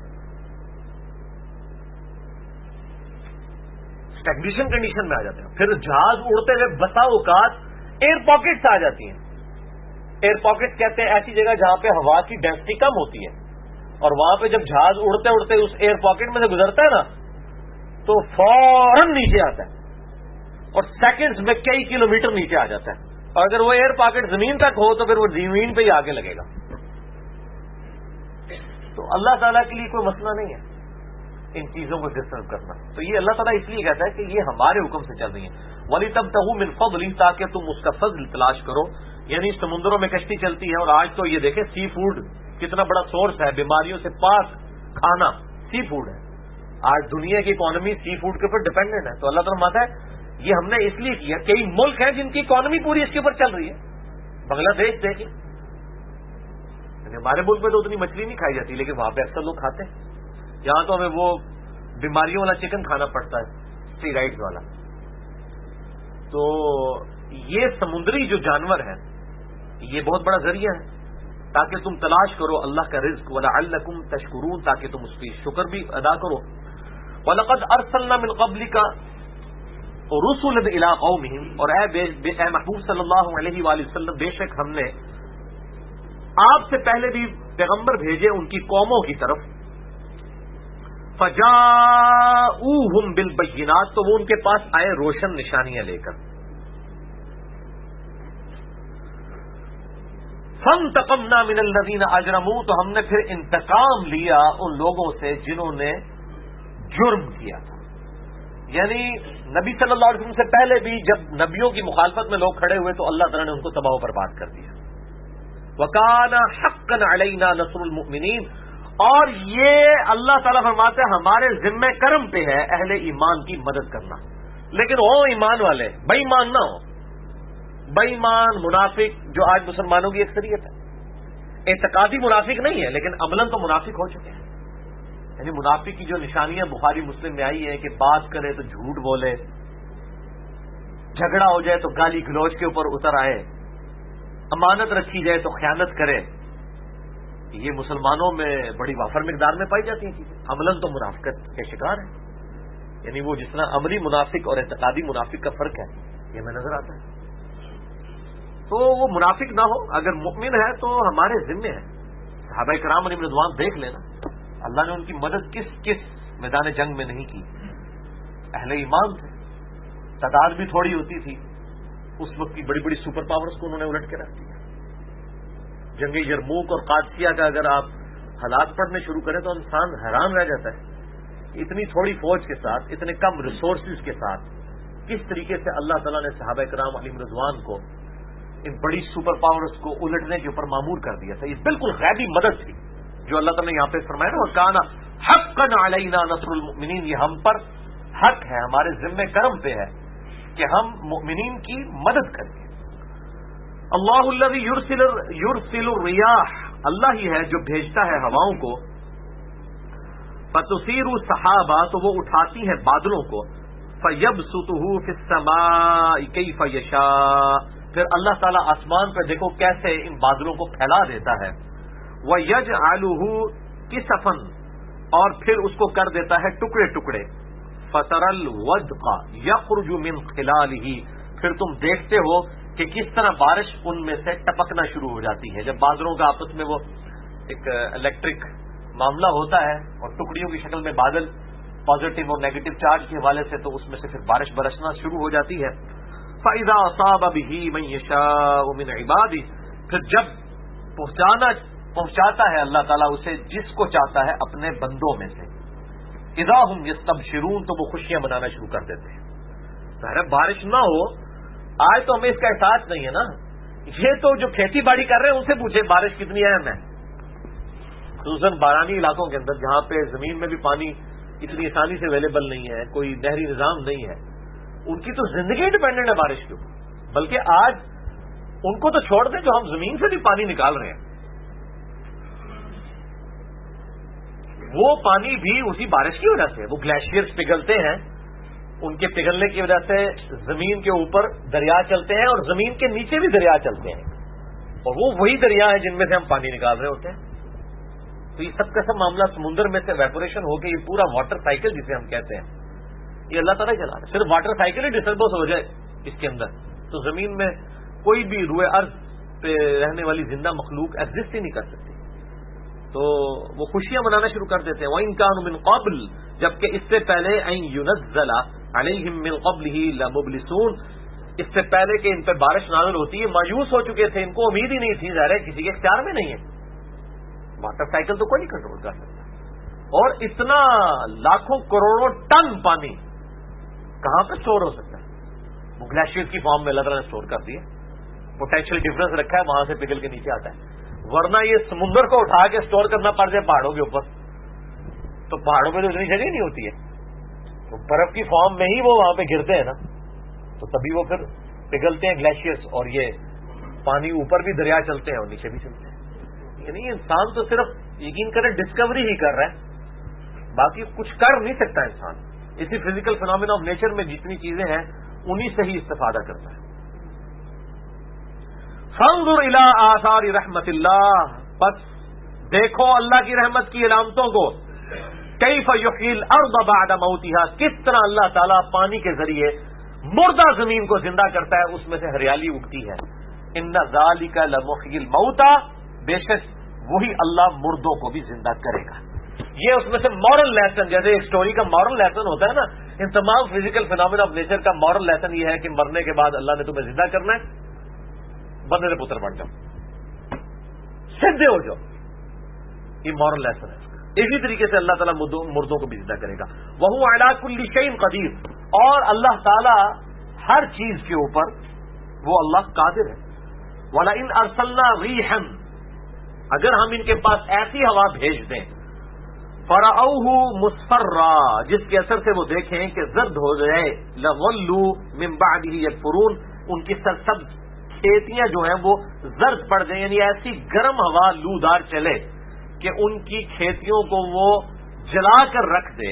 اسٹیگنیشن کنڈیشن میں آ جاتے ہیں. پھر جہاز اڑتے ہوئے بسا اوقات ایئر پاکٹس آ جاتی ہیں. ایئر پاکٹ کہتے ہیں ایسی جگہ جہاں پہ ہوا کی ڈینسٹی کم ہوتی ہے، اور وہاں پہ جب جہاز اڑتے اڑتے اس ایئر پاکٹ میں سے گزرتا ہے نا تو فوراً نیچے آتا ہے اور سیکنڈز میں کئی کلومیٹر نیچے آ جاتا ہے. اور اگر وہ ایئر پاکٹ زمین تک ہو تو پھر وہ زمین پہ ہی آگے لگے گا. تو اللہ تعالیٰ کے لیے کوئی مسئلہ نہیں ہے ان چیزوں کو ڈسٹرب کرنا. تو یہ اللہ تعالیٰ اس لیے کہتا ہے کہ یہ ہمارے حکم سے چل رہی ہیں. وَلِتَبْتَغُوا مِنْ فَضْلِهِ، تاکہ تم اس کا فضل تلاش کرو. یعنی سمندروں میں کشتی چلتی ہے، اور آج تو یہ دیکھیں سی فوڈ کتنا بڑا سورس ہے بیماریوں سے پاک کھانا سی فوڈ ہے. آج دنیا کی اکانومی سی فوڈ کے اوپر ڈیپینڈنٹ ہے. تو اللہ تعالیٰ فرماتا ہے یہ ہم نے اس لیے کیا. کئی ملک ہیں جن کی اکانومی پوری اس کے اوپر چل رہی ہے. بنگلہ دیش دیکھیں, ہمارے ملک میں تو اتنی مچھلی نہیں کھائی جاتی لیکن وہاں پہ اکثر لوگ کھاتے ہیں. یہاں تو ہمیں وہ بیماریوں والا چکن کھانا پڑتا ہے, اسٹیرائڈز والا. تو یہ سمندری جو جانور ہیں یہ بہت بڑا ذریعہ ہے تاکہ تم تلاش کرو اللہ کا رزق, وَلَعَلَّكُمْ تَشْكُرُونَ, تاکہ تم اس کی شکر بھی ادا کرو. وَلَقَدْ أَرْسَلْنَا مِنْ قَبْلِكَ رُسُلًا إِلَىٰ قَوْمِهِمْ, اور اے محبوب صلی اللہ علیہ وآلہ وسلم بے شک ہم نے آپ سے پہلے بھی پیغمبر بھیجے ان کی قوموں کی طرف. فَجَاءُوهُمْ بِالْبَيِّنَاتِ, تو وہ ان کے پاس آئے روشن نشانیاں لے کر. فَانْتَقَمْنَا مِنَ الَّذِينَ أَجْرَمُوا, تو ہم نے پھر انتقام لیا ان لوگوں سے جنہوں نے جرم کیا تھا. یعنی نبی صلی اللہ علیہ وسلم سے پہلے بھی جب نبیوں کی مخالفت میں لوگ کھڑے ہوئے تو اللہ تعالیٰ نے ان کو تباہ و برباد کر دیا. وَكَانَ حَقًّا عَلَيْنَا نَصْرُ الْمُؤْمِنِينَ, اور یہ اللہ تعالیٰ فرماتے ہیں ہمارے ذمہ کرم پہ ہے اہل ایمان کی مدد کرنا. لیکن وہ ایمان والے بے ایمان نہ ہو. بے ایمان منافق جو آج مسلمانوں کی اکثریت ہے, اعتقادی منافق نہیں ہے لیکن عملاً تو منافق ہو چکے ہیں. یعنی منافق کی جو نشانیاں بخاری مسلم میں آئی ہیں کہ بات کرے تو جھوٹ بولے, جھگڑا ہو جائے تو گالی گلوچ کے اوپر اتر آئے, امانت رکھی جائے تو خیانت کرے, یہ مسلمانوں میں بڑی وافر مقدار میں پائی جاتی ہیں چیزیں. عملاً تو منافقت کے شکار ہیں. یعنی وہ جس طرح عملی منافق اور اعتقادی منافق کا فرق ہے یہ ہمیں نظر آتا ہے. تو وہ منافق نہ ہو, اگر مؤمن ہے تو ہمارے ذمے ہے. صحابہ کرام علیہم رضوان دیکھ لینا اللہ نے ان کی مدد کس کس میدان جنگ میں نہیں کی. اہل ایمان تھے, تعداد بھی تھوڑی ہوتی تھی, اس وقت کی بڑی بڑی سپر پاورز کو انہوں نے الٹ کے رکھ دیا. جنگ یرموک اور قادسیہ کا اگر آپ حالات پڑھنے شروع کریں تو انسان حیران رہ جاتا ہے. اتنی تھوڑی فوج کے ساتھ, اتنے کم ریسورسز کے ساتھ کس طریقے سے اللہ تعالیٰ نے صحابہ کرام علیہم رضوان کو ان بڑی سپر پاورز کو الٹنے کے اوپر معمور کر دیا تھا. یہ بالکل غیبی مدد تھی جو اللہ تعالیٰ نے یہاں پہ فرمایا نا, وَكَانَ حَقًّا عَلَيْنَا نَصْرُ الْمُؤْمِنِينَ, یہ ہم پر حق ہے, ہمارے ذمہ کرم پہ ہے کہ ہم مؤمنین کی مدد کریں. اللہ الذی یرسل الریاح, اللہ ہی ہے جو بھیجتا ہے ہواؤں کو. فتصیر سحابا, تو وہ اٹھاتی ہیں بادلوں کو. فیبسطہ فی السماء کیف یشاء, پھر اللہ تعالیٰ آسمان پر دیکھو کیسے ان بادلوں کو پھیلا دیتا ہے. وَيَجْعَلُهُ كِسَفًا, اور پھر اس کو کر دیتا ہے ٹکڑے ٹکڑے. فَتَرَى الْوَدْقَ يَخْرُجُ مِنْ خِلَالِهِ, پھر تم دیکھتے ہو کہ کس طرح بارش ان میں سے ٹپکنا شروع ہو جاتی ہے. جب بادلوں کا آپس میں وہ ایک الیکٹرک معاملہ ہوتا ہے اور ٹکڑیوں کی شکل میں بادل پازیٹو اور نیگیٹو چارج کے حوالے سے, تو اس میں سے پھر بارش برسنا شروع ہو جاتی ہے. فَإِذَا أَصَابَ بِهِ مَن يَشَاءُ مِنْ عِبَادِهِ, پھر جب پہنچاتا ہے اللہ تعالیٰ اسے جس کو چاہتا ہے اپنے بندوں میں سے. اذا ہم یستبشرون, تو وہ خوشیاں منانا شروع کر دیتے ہیں. ظاہر بارش نہ ہو آج تو ہمیں اس کا احساس نہیں ہے نا. یہ تو جو کھیتی باڑی کر رہے ہیں ان سے پوچھے بارش کتنی اہم ہے, خصوصاً بارانی علاقوں کے اندر جہاں پہ زمین میں بھی پانی اتنی آسانی سے اویلیبل نہیں ہے, کوئی نہری نظام نہیں ہے. ان کی تو زندگی ڈپینڈنٹ ہے بارش کے اوپر. بلکہ آج ان کو تو چھوڑ دیں جو ہم زمین سے بھی پانی نکال رہے ہیں, وہ پانی بھی اسی بارش کی وجہ سے. وہ گلیشیئرز پگھلتے ہیں, ان کے پگھلنے کی وجہ سے زمین کے اوپر دریا چلتے ہیں اور زمین کے نیچے بھی دریا چلتے ہیں, اور وہ وہی دریا ہیں جن میں سے ہم پانی نکال رہے ہوتے ہیں. تو یہ سب کا سب معاملہ سمندر میں سے ویپوریشن ہو کے یہ پورا واٹر سائیکل جسے ہم کہتے ہیں یہ اللہ تعالیٰ چلا رہا ہے. صرف واٹر سائیکل ہی ڈسٹربنس ہو جائے اس کے اندر تو زمین میں کوئی بھی روئے ارض پہ رہنے والی زندہ مخلوق ایگزسٹ ہی نہیں کر سکتی. تو وہ خوشیاں منانا شروع کر دیتے ہیں. وَإِن كَانُوا مِن قَبْلُ, جبکہ اس سے پہلے أَن يُنَزَّلَ عَلَيْهِم مِّن قَبْلِهِ لَمُبْلِسُونَ, اس سے پہلے کہ ان پہ بارش نازل ہوتی ہے مایوس ہو چکے تھے, ان کو امید ہی نہیں تھی. ظاہر ہے کسی کے اختیار میں نہیں ہے, واٹر سائیکل تو کوئی نہیں کنٹرول کر سکتا. اور اتنا لاکھوں کروڑوں ٹن پانی کہاں پہ اسٹور ہو سکتا ہے؟ وہ گلیشیئر کی فارم میں اللہ تعالیٰ نے اسٹور کر دیا, پوٹینشیل ڈفرنس رکھا ہے, وہاں سے پگھل کے نیچے آتا ہے. ورنہ یہ سمندر کو اٹھا کے اسٹور کرنا پڑ جائے پہاڑوں کے اوپر تو پہاڑوں پہ تو اتنی جگہ نہیں ہوتی ہے، تو برف کی فارم میں ہی وہ وہاں پہ گرتے ہیں نا، تو تبھی وہ پھر پگھلتے ہیں گلیشیئرز، اور یہ پانی اوپر بھی دریا چلتے ہیں اور نیچے بھی چلتے ہیں. یعنی انسان تو صرف یقین کرے ڈسکوری ہی کر رہا ہے، باقی کچھ کر نہیں سکتا انسان. اسی فزیکل فینومینا آف نیچر میں جتنی چیزیں ہیں انہی سے ہی استفادہ کرتا ہے. فانظر الی آثار رحمت اللہ، بس دیکھو اللہ کی رحمت کی علامتوں کو. کیف یحیی الارض بعد موتها، کس طرح اللہ تعالیٰ پانی کے ذریعے مردہ زمین کو زندہ کرتا ہے، اس میں سے ہریالی اگتی ہے. ان ذالک لمحیی الموتى، بے شک وہی اللہ مردوں کو بھی زندہ کرے گا. یہ اس میں سے مورل لیسن، جیسے ایک سٹوری کا مورل لیسن ہوتا ہے نا، ان تمام فزیکل فینومینا آف نیچر کا مورل لیسن یہ ہے کہ مرنے کے بعد اللہ نے تمہیں زندہ کرنا ہے، بندے سے پتر بن جاؤ، سیدھے ہو جاؤ. یہ مورل لیسن ہے. اسی طریقے سے اللہ تعالیٰ مردوں کو بھی زندہ کرے گا. وَهُوَ عَلَىٰ كُلِّ شَيْءٍ قَدِيرٌ، اور اللہ تعالیٰ ہر چیز کے اوپر وہ اللہ قادر ہے. وَلَئِنْ أَرْسَلْنَا رِيحًا، اگر ہم ان کے پاس ایسی ہوا بھیج دیں، فَرَأَوْهُ مُصْفَرًّا، جس کے اثر سے وہ دیکھیں کہ زرد ہو جائے، لَظَلُّوا مِن بَعْدِهِ يَكْفُرُونَ، ان کی سرسبز کھیتیاں جو ہیں وہ زرد پڑ جائیں، یعنی ایسی گرم ہوا لودار چلے کہ ان کی کھیتیوں کو وہ جلا کر رکھ دے.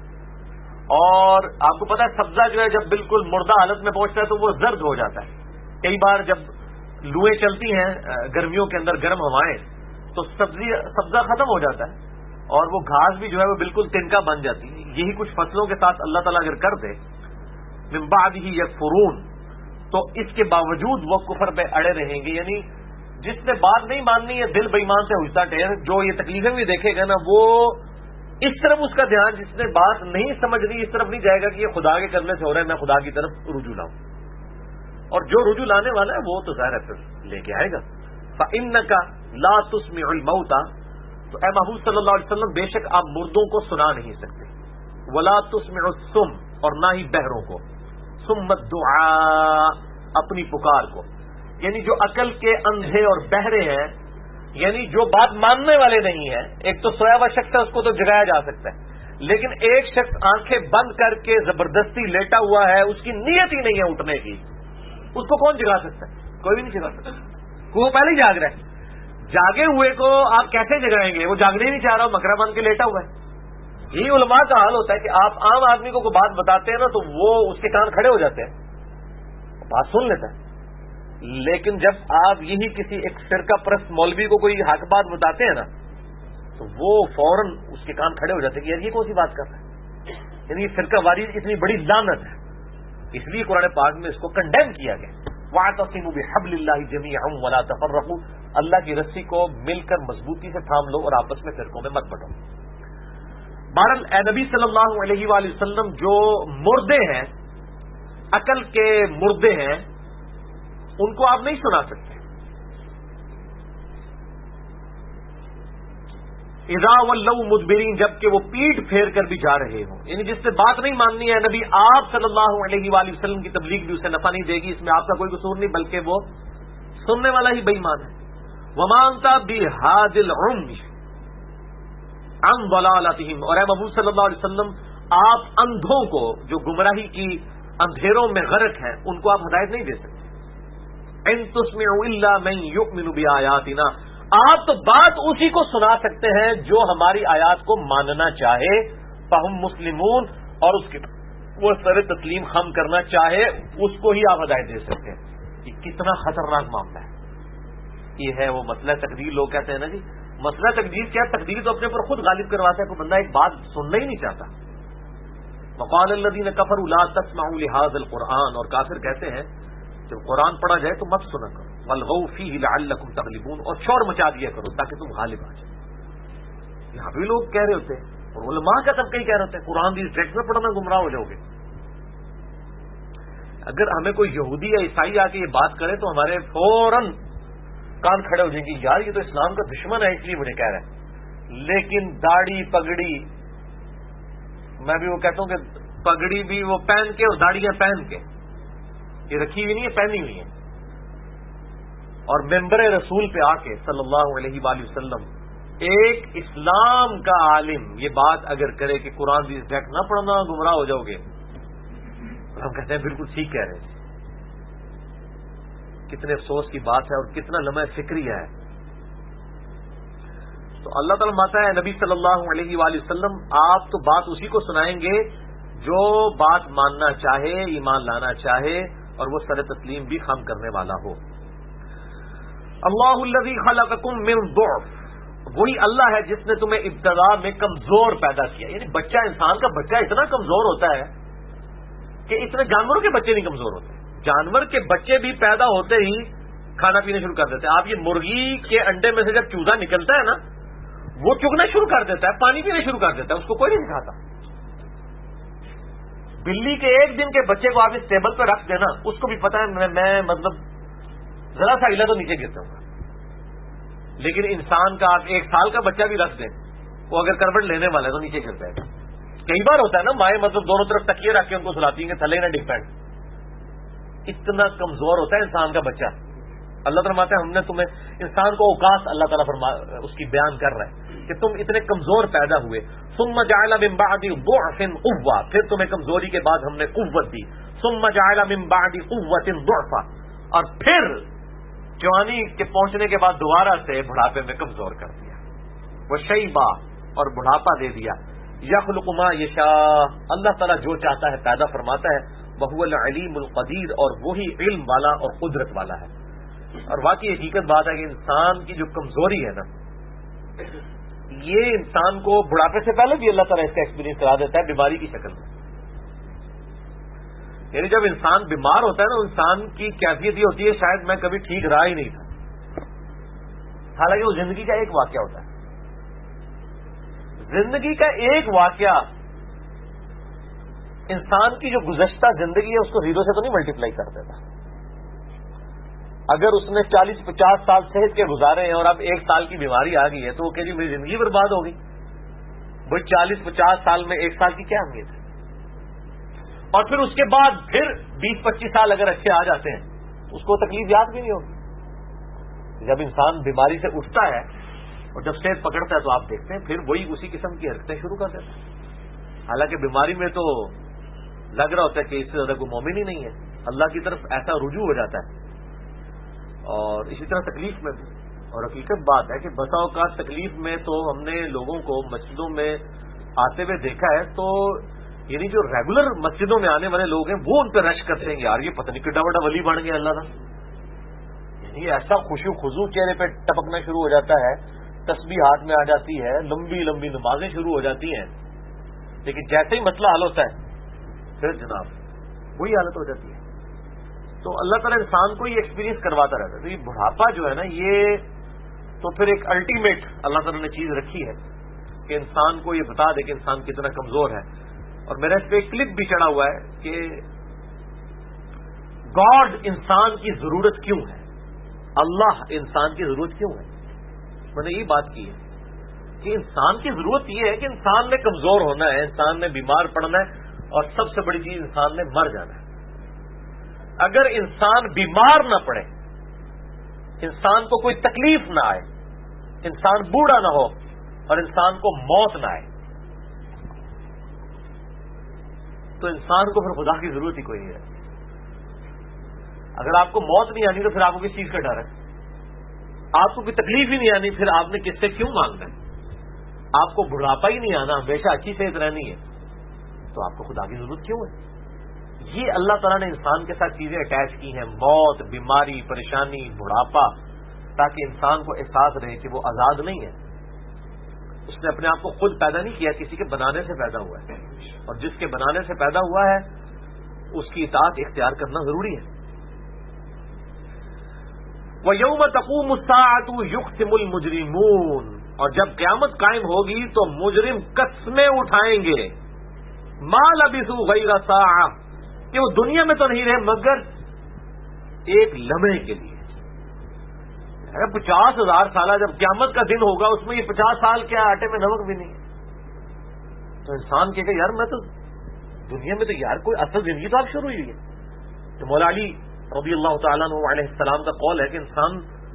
اور آپ کو پتا ہے سبزہ جو ہے جب بالکل مردہ حالت میں پہنچتا ہے تو وہ زرد ہو جاتا ہے. کئی بار جب لوئیں چلتی ہیں گرمیوں کے اندر، گرم ہوائیں، تو سبزہ ختم ہو جاتا ہے اور وہ گھاس بھی جو ہے وہ بالکل تنکا بن جاتی ہے. یہی کچھ فصلوں کے ساتھ اللہ تعالیٰ اگر کر دے، من بعدہ یکفرون، تو اس کے باوجود وہ کفر پہ اڑے رہیں گے. یعنی جس نے بات نہیں ماننی ہے دل بے ایمان سے ہوتا ٹھہر، جو یہ تکلیفیں بھی دیکھے گا نا، وہ اس طرف اس کا دھیان، جس نے بات نہیں سمجھنی اس طرف نہیں جائے گا کہ یہ خدا کے کرنے سے ہو رہا ہے، میں خدا کی طرف رجوع لاؤں. اور جو رجوع لانے والا ہے وہ تو ظاہر ہے پھر لے کے آئے گا. فَإِنَّكَ لَا تُسْمِعُ الْمَوْتَى، تو اے محبوب صلی اللہ علیہ وسلم بے شک آپ مردوں کو سنا نہیں سکتے. وَلَا تُسْمِعُ الصُّمَّ، اور نہ ہی بہروں کو. ثُمَّ الدُّعَاء، اپنی پکار کو. یعنی جو عقل کے اندھے اور بہرے ہیں، یعنی جو بات ماننے والے نہیں ہیں. ایک تو سویا ہوا شخص ہے، اس کو تو جگایا جا سکتا ہے، لیکن ایک شخص آنکھیں بند کر کے زبردستی لیٹا ہوا ہے، اس کی نیت ہی نہیں ہے اٹھنے کی، اس کو کون جگا سکتا ہے؟ کوئی بھی نہیں جگا سکتا. وہ پہلے ہی جاگ رہا ہے. جاگے ہوئے کو آپ کیسے جگائیں گے؟ وہ جاگنے ہی نہیں چاہ رہا، مکرا بند کے لیٹا ہوا ہے. یہی علماء کا حال ہوتا ہے کہ آپ عام آدمی کو کوئی بات بتاتے ہیں نا تو وہ اس کے کان کھڑے ہو جاتے ہیں، بات سن لیتا ہے. لیکن جب آپ یہی کسی ایک فرقہ پرست مولوی کو کوئی حق بات بتاتے ہیں نا تو وہ فوراً اس کے کان کھڑے ہو جاتے ہیں کہ یار یہ کون سی بات کر رہا ہے. یعنی یہ فرقہ واری اتنی بڑی لعنت ہے، اس لیے قرآن پاک میں اس کو کنڈیم کیا گیا. وَاعْتَصِمُوا بِحَبْلِ اللَّهِ جَمِيعًا وَلَا تَفَرَّقُوا، اللہ کی رسی کو مل کر مضبوطی سے تھام لو اور آپس میں فرقوں میں مت بٹو. بہرحال اے نبی صلی اللہ علیہ وآلہ وسلم، جو مردے ہیں، عقل کے مردے ہیں، ان کو آپ نہیں سنا سکتے. اذا ولوا مدبرین، جبکہ وہ پیٹ پھیر کر بھی جا رہے ہوں. یعنی جس سے بات نہیں ماننی ہے نبی آپ صلی اللہ علیہ وآلہ وسلم کی تبلیغ بھی اسے نفع نہیں دے گی. اس میں آپ کا کوئی قصور نہیں، بلکہ وہ سننے والا ہی بے ایمان ہے. وما انت بہاد العمی عن ضلالتہم، اور اے محبوب صلی اللہ علیہ وسلم آپ اندھوں کو جو گمراہی کی اندھیروں میں غرق ہیں ان کو آپ ہدایت نہیں دے سکتے. ان تسمعوا الا من یؤمن بآیاتنا، آپ تو بات اسی کو سنا سکتے ہیں جو ہماری آیات کو ماننا چاہے. فہم مسلمون، اور اس کے وہ سر تسلیم خم کرنا چاہے اس کو ہی آپ ہدایت دے سکتے ہیں. یہ کتنا خطرناک معاملہ ہے. یہ ہے وہ مسئلہ تقدیر. لوگ کہتے ہیں نا جی مسئلہ تقدیر کیا؟ تقدیر تو اپنے پر خود غالب کرواتا ہے. کوئی بندہ ایک بات سننا ہی نہیں چاہتا. وقال الذین کفروا لا تسمعوا لهذا القرآن، اور کافر کہتے ہیں جب قرآن پڑھا جائے تو مت سنا کرو. والغوا فیہ لعلکم تغلبون، اور شور مچا دیا کرو تاکہ تم غالب آ جائے. یہاں بھی لوگ کہہ رہے ہوتے ہیں اور علماء کا طبقہ ہی کہہ رہے ہوتے ہیں قرآن دی ٹیکسٹ میں پڑھنا گمراہ ہو جاؤ گے. اگر ہمیں کوئی یہودی یا عیسائی آ کے یہ بات کرے تو ہمارے فوراً کان کھڑے ہو جائیں گے، یار یہ تو اسلام کا دشمن ہے اس لیے مجھے کہہ رہا ہے. لیکن داڑھی پگڑی، میں بھی وہ کہتا ہوں کہ پگڑی بھی وہ پہن کے اور داڑیاں پہن کے، یہ رکھی ہوئی نہیں ہے، پہنی ہوئی ہے. اور ممبر رسول پہ آ کے صلی اللہ علیہ وآلہ وسلم ایک اسلام کا عالم یہ بات اگر کرے کہ قرآن بھی ڈائریکٹ نہ پڑھنا گمراہ ہو جاؤ گے، ہم کہتے ہیں بالکل ٹھیک کہہ رہے ہیں. کتنے افسوس کی بات ہے اور کتنا لمحہ فکری ہے. تو اللہ تعالیٰ ماتا ہے نبی صلی اللہ علیہ وآلہ وسلم آپ تو بات اسی کو سنائیں گے جو بات ماننا چاہے، ایمان لانا چاہے اور وہ سر تسلیم بھی خم کرنے والا ہو. اللہ الذی خلقکم من ضعف، وہی اللہ ہے جس نے تمہیں ابتدا میں کمزور پیدا کیا. یعنی بچہ، انسان کا بچہ اتنا کمزور ہوتا ہے کہ اتنے جانوروں کے بچے نہیں کمزور ہوتے. جانور کے بچے بھی پیدا ہوتے ہی کھانا پینا شروع کر دیتے ہیں. آپ یہ مرغی کے انڈے میں سے جب چوزا نکلتا ہے نا، وہ چگنا شروع کر دیتا ہے، پانی پینا شروع کر دیتا ہے، اس کو کوئی نہیں سکھاتا. بلی کے ایک دن کے بچے کو آپ اس ٹیبل پہ رکھ دینا، اس کو بھی پتا ہے میں مطلب ذرا سا ہلا تو نیچے گرتا ہوں. لیکن انسان کا آپ 1 سال کا بچہ بھی رکھ دیں، وہ اگر کروٹ لینے والا ہے تو نیچے گر جائے گا. کئی بار ہوتا ہے نا، مائیں مطلب دونوں طرف تکیے رکھ کے ان کو سلاتی ہیں کہ تھلے نہ ڈگ پائے. اتنا کمزور ہوتا ہے انسان کا بچہ. اللہ تعالیٰ فرماتا ہے ہم نے تمہیں، انسان کو اوقات اللہ تعالیٰ اس کی بیان کر رہا ہے کہ تم اتنے کمزور پیدا ہوئے. ثم جعل من بعد ضعف قوة، پھر تمہیں کمزوری کے بعد ہم نے قوت دی. ثم جعل من بعد قوة ضعفا، اور پھر جوانی کے پہنچنے کے بعد دوبارہ سے بڑھاپے میں کمزور کر دیا. وشیبا، اور بڑھاپا دے دیا. یخلق ما یشاء، اللہ تعالیٰ جو چاہتا ہے پیدا فرماتا ہے. وہو العلیم القدیر، اور وہی علم والا اور قدرت والا ہے. اور واقعی حقیقت بات ہے کہ انسان کی جو کمزوری ہے نا، یہ انسان کو بڑھاپے سے پہلے بھی اللہ تعالیٰ اس کا ایکسپیرینس کرا دیتا ہے بیماری کی شکل میں. یعنی جب انسان بیمار ہوتا ہے نا، انسان کی کیفیت یہ ہوتی ہے شاید میں کبھی ٹھیک رہا ہی نہیں تھا، حالانکہ وہ زندگی کا ایک واقعہ ہوتا ہے. زندگی کا ایک واقعہ انسان کی جو گزشتہ زندگی ہے اس کو 0 سے تو نہیں ملٹیپلائی کر دیتا. اگر اس نے 40-50 سال صحت کے گزارے ہیں اور اب 1 سال کی بیماری آ گئی ہے تو وہ کہ جی میری زندگی برباد ہو گئی. وہ 40-50 سال میں 1 سال کی کیا اہمیت ہے؟ اور پھر اس کے بعد پھر 20-25 سال اگر اچھے آ جاتے ہیں اس کو تکلیف یاد بھی نہیں ہوگی. جب انسان بیماری سے اٹھتا ہے اور جب صحت پکڑتا ہے تو آپ دیکھتے ہیں پھر وہی اسی قسم کی حرکتیں شروع کر دیتا ہے. حالانکہ بیماری میں تو لگ رہا ہوتا ہے کہ اس سے زیادہ کوئی مومن ہی نہیں ہے. اللہ کی طرف ایسا رجوع ہو جاتا ہے. اور اسی طرح تکلیف میں بھی. اور حقیقت بات ہے کہ بسا اوقات تکلیف میں تو ہم نے لوگوں کو مسجدوں میں آتے ہوئے دیکھا ہے، تو یعنی جو ریگولر مسجدوں میں آنے والے لوگ ہیں وہ ان پہ رش کرتے ہیں، یار یہ پتہ نہیں کڈا بڑا ولی بن گیا اللہ کا. یعنی ایسا خوشی خضوع چہرے پہ ٹپکنا شروع ہو جاتا ہے، تسبیح ہاتھ میں آ جاتی ہے، لمبی لمبی نمازیں شروع ہو جاتی ہیں. لیکن جیسے ہی مسئلہ حل ہوتا ہے پھر جناب وہی حالت ہو جاتی ہے. تو اللہ تعالیٰ انسان کو یہ ایکسپیرینس کرواتا رہتا ہے. تو یہ بڑھاپا جو ہے نا، یہ تو پھر ایک الٹیمیٹ اللہ تعالیٰ نے چیز رکھی ہے کہ انسان کو یہ بتا دے کہ انسان کتنا کمزور ہے. اور میرا اس پہ ایک کلپ بھی چڑھا ہوا ہے کہ گاڈ انسان کی ضرورت کیوں ہے، اللہ انسان کی ضرورت کیوں ہے. میں نے یہ بات کی ہے کہ انسان کی ضرورت یہ ہے کہ انسان نے کمزور ہونا ہے، انسان نے بیمار پڑنا ہے، اور سب سے بڑی چیز انسان نے مر جانا ہے. اگر انسان بیمار نہ پڑے، انسان کو کوئی تکلیف نہ آئے، انسان بوڑھا نہ ہو اور انسان کو موت نہ آئے، تو انسان کو پھر خدا کی ضرورت ہی کوئی نہیں ہے. اگر آپ کو موت نہیں آنی تو پھر آپ کو کس چیز کا ڈر ہے؟ آپ کو کوئی تکلیف ہی نہیں آنی پھر آپ نے کس سے کیوں مانگنا ہے؟ آپ کو بڑھاپا ہی نہیں آنا، ہمیشہ اچھی صحت رہنی ہے، تو آپ کو خدا کی ضرورت کیوں ہے؟ یہ اللہ تعالیٰ نے انسان کے ساتھ چیزیں اٹیچ کی ہیں، موت، بیماری، پریشانی، بڑھاپا، تاکہ انسان کو احساس رہے کہ وہ آزاد نہیں ہے. اس نے اپنے آپ کو خود پیدا نہیں کیا، کسی کے بنانے سے پیدا ہوا ہے، اور جس کے بنانے سے پیدا ہوا ہے اس کی اطاعت اختیار کرنا ضروری ہے. وَيَوْمَ تَقُومُ السَّاعَةُ يُقْسِمُ الْمُجْرِمُونَ، اور جب قیامت قائم ہوگی تو مجرم قسمیں اٹھائیں گے. مَا لَبِثُوا غَيْرَ سَاعَةٍ، کہ وہ دنیا میں تو نہیں رہے مگر ایک لمحے کے لیے. 50,000 سالہ جب قیامت کا دن ہوگا اس میں یہ 50 سال کیا آٹے میں نمک بھی نہیں ہے. تو انسان کہے گا یار میں تو دنیا میں تو یار کوئی اصل زندگی تو اب شروع ہوئی ہے. تو مولا علی رضی اللہ تعالیٰ عنہ علیہ السلام کا قول ہے کہ انسان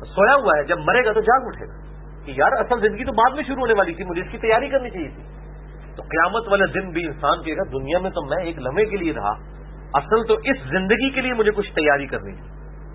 سویا ہوا ہے، جب مرے گا تو جاگ اٹھے گا کہ یار اصل زندگی تو بعد میں شروع ہونے والی تھی، مجھے اس کی تیاری کرنی چاہیے تھی. تو قیامت والے دن بھی انسان کہے گا دنیا میں تو میں ایک لمحے کے لیے رہا، اصل تو اس زندگی کے لیے مجھے کچھ تیاری کرنی تھی.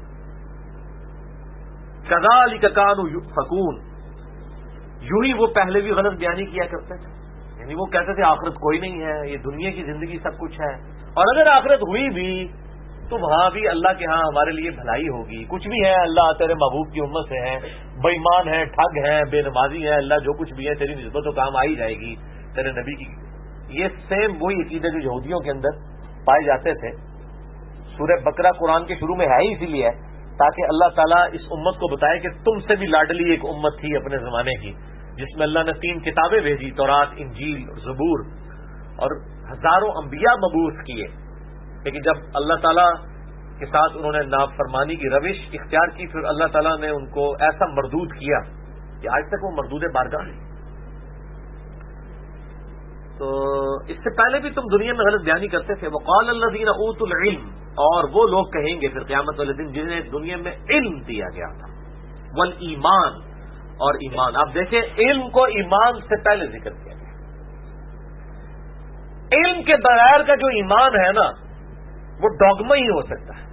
کذالک کانوا یؤفکون، یوں ہی وہ پہلے بھی غلط بیانی کیا کرتے تھے. یعنی وہ کہتے تھے آخرت کوئی نہیں ہے، یہ دنیا کی زندگی سب کچھ ہے، اور اگر آخرت ہوئی بھی تو وہاں بھی اللہ کے ہاں ہمارے لیے بھلائی ہوگی. کچھ بھی ہے اللہ تیرے محبوب کی امت سے ہے، بے ایمان ہے، ٹھگ ہے، بے نمازی ہے، اللہ جو کچھ بھی ہے تیری نسبت و کام آئی جائے گی تیرے نبی کی. یہ سیم وہی عقیدے جو یہودیوں کے اندر پائے جاتے تھے. سورہ بقرہ قرآن کے شروع میں ہے ہی اسی لیے تاکہ اللہ تعالیٰ اس امت کو بتائے کہ تم سے بھی لاڈلی ایک امت تھی اپنے زمانے کی، جس میں اللہ نے 3 کتابیں بھیجی، تورات، انجیل اور زبور، اور ہزاروں انبیاء مبعوث کیے. لیکن جب اللہ تعالیٰ کے ساتھ انہوں نے نافرمانی کی روش اختیار کی، پھر اللہ تعالیٰ نے ان کو ایسا مردود کیا کہ آج تک وہ مردود بارگاہ ہیں. تو اس سے پہلے بھی تم دنیا میں غلط بیانی کرتے تھے. وقال الذین اوتوا العلم، اور وہ لوگ کہیں گے پھر قیامت والے دن جنہیں دنیا میں علم دیا گیا تھا، والایمان، اور ایمان. آپ دیکھیں علم کو ایمان سے پہلے ذکر کیا گیا. علم کے بغیر کا جو ایمان ہے نا وہ ڈوگما ہی ہو سکتا ہے.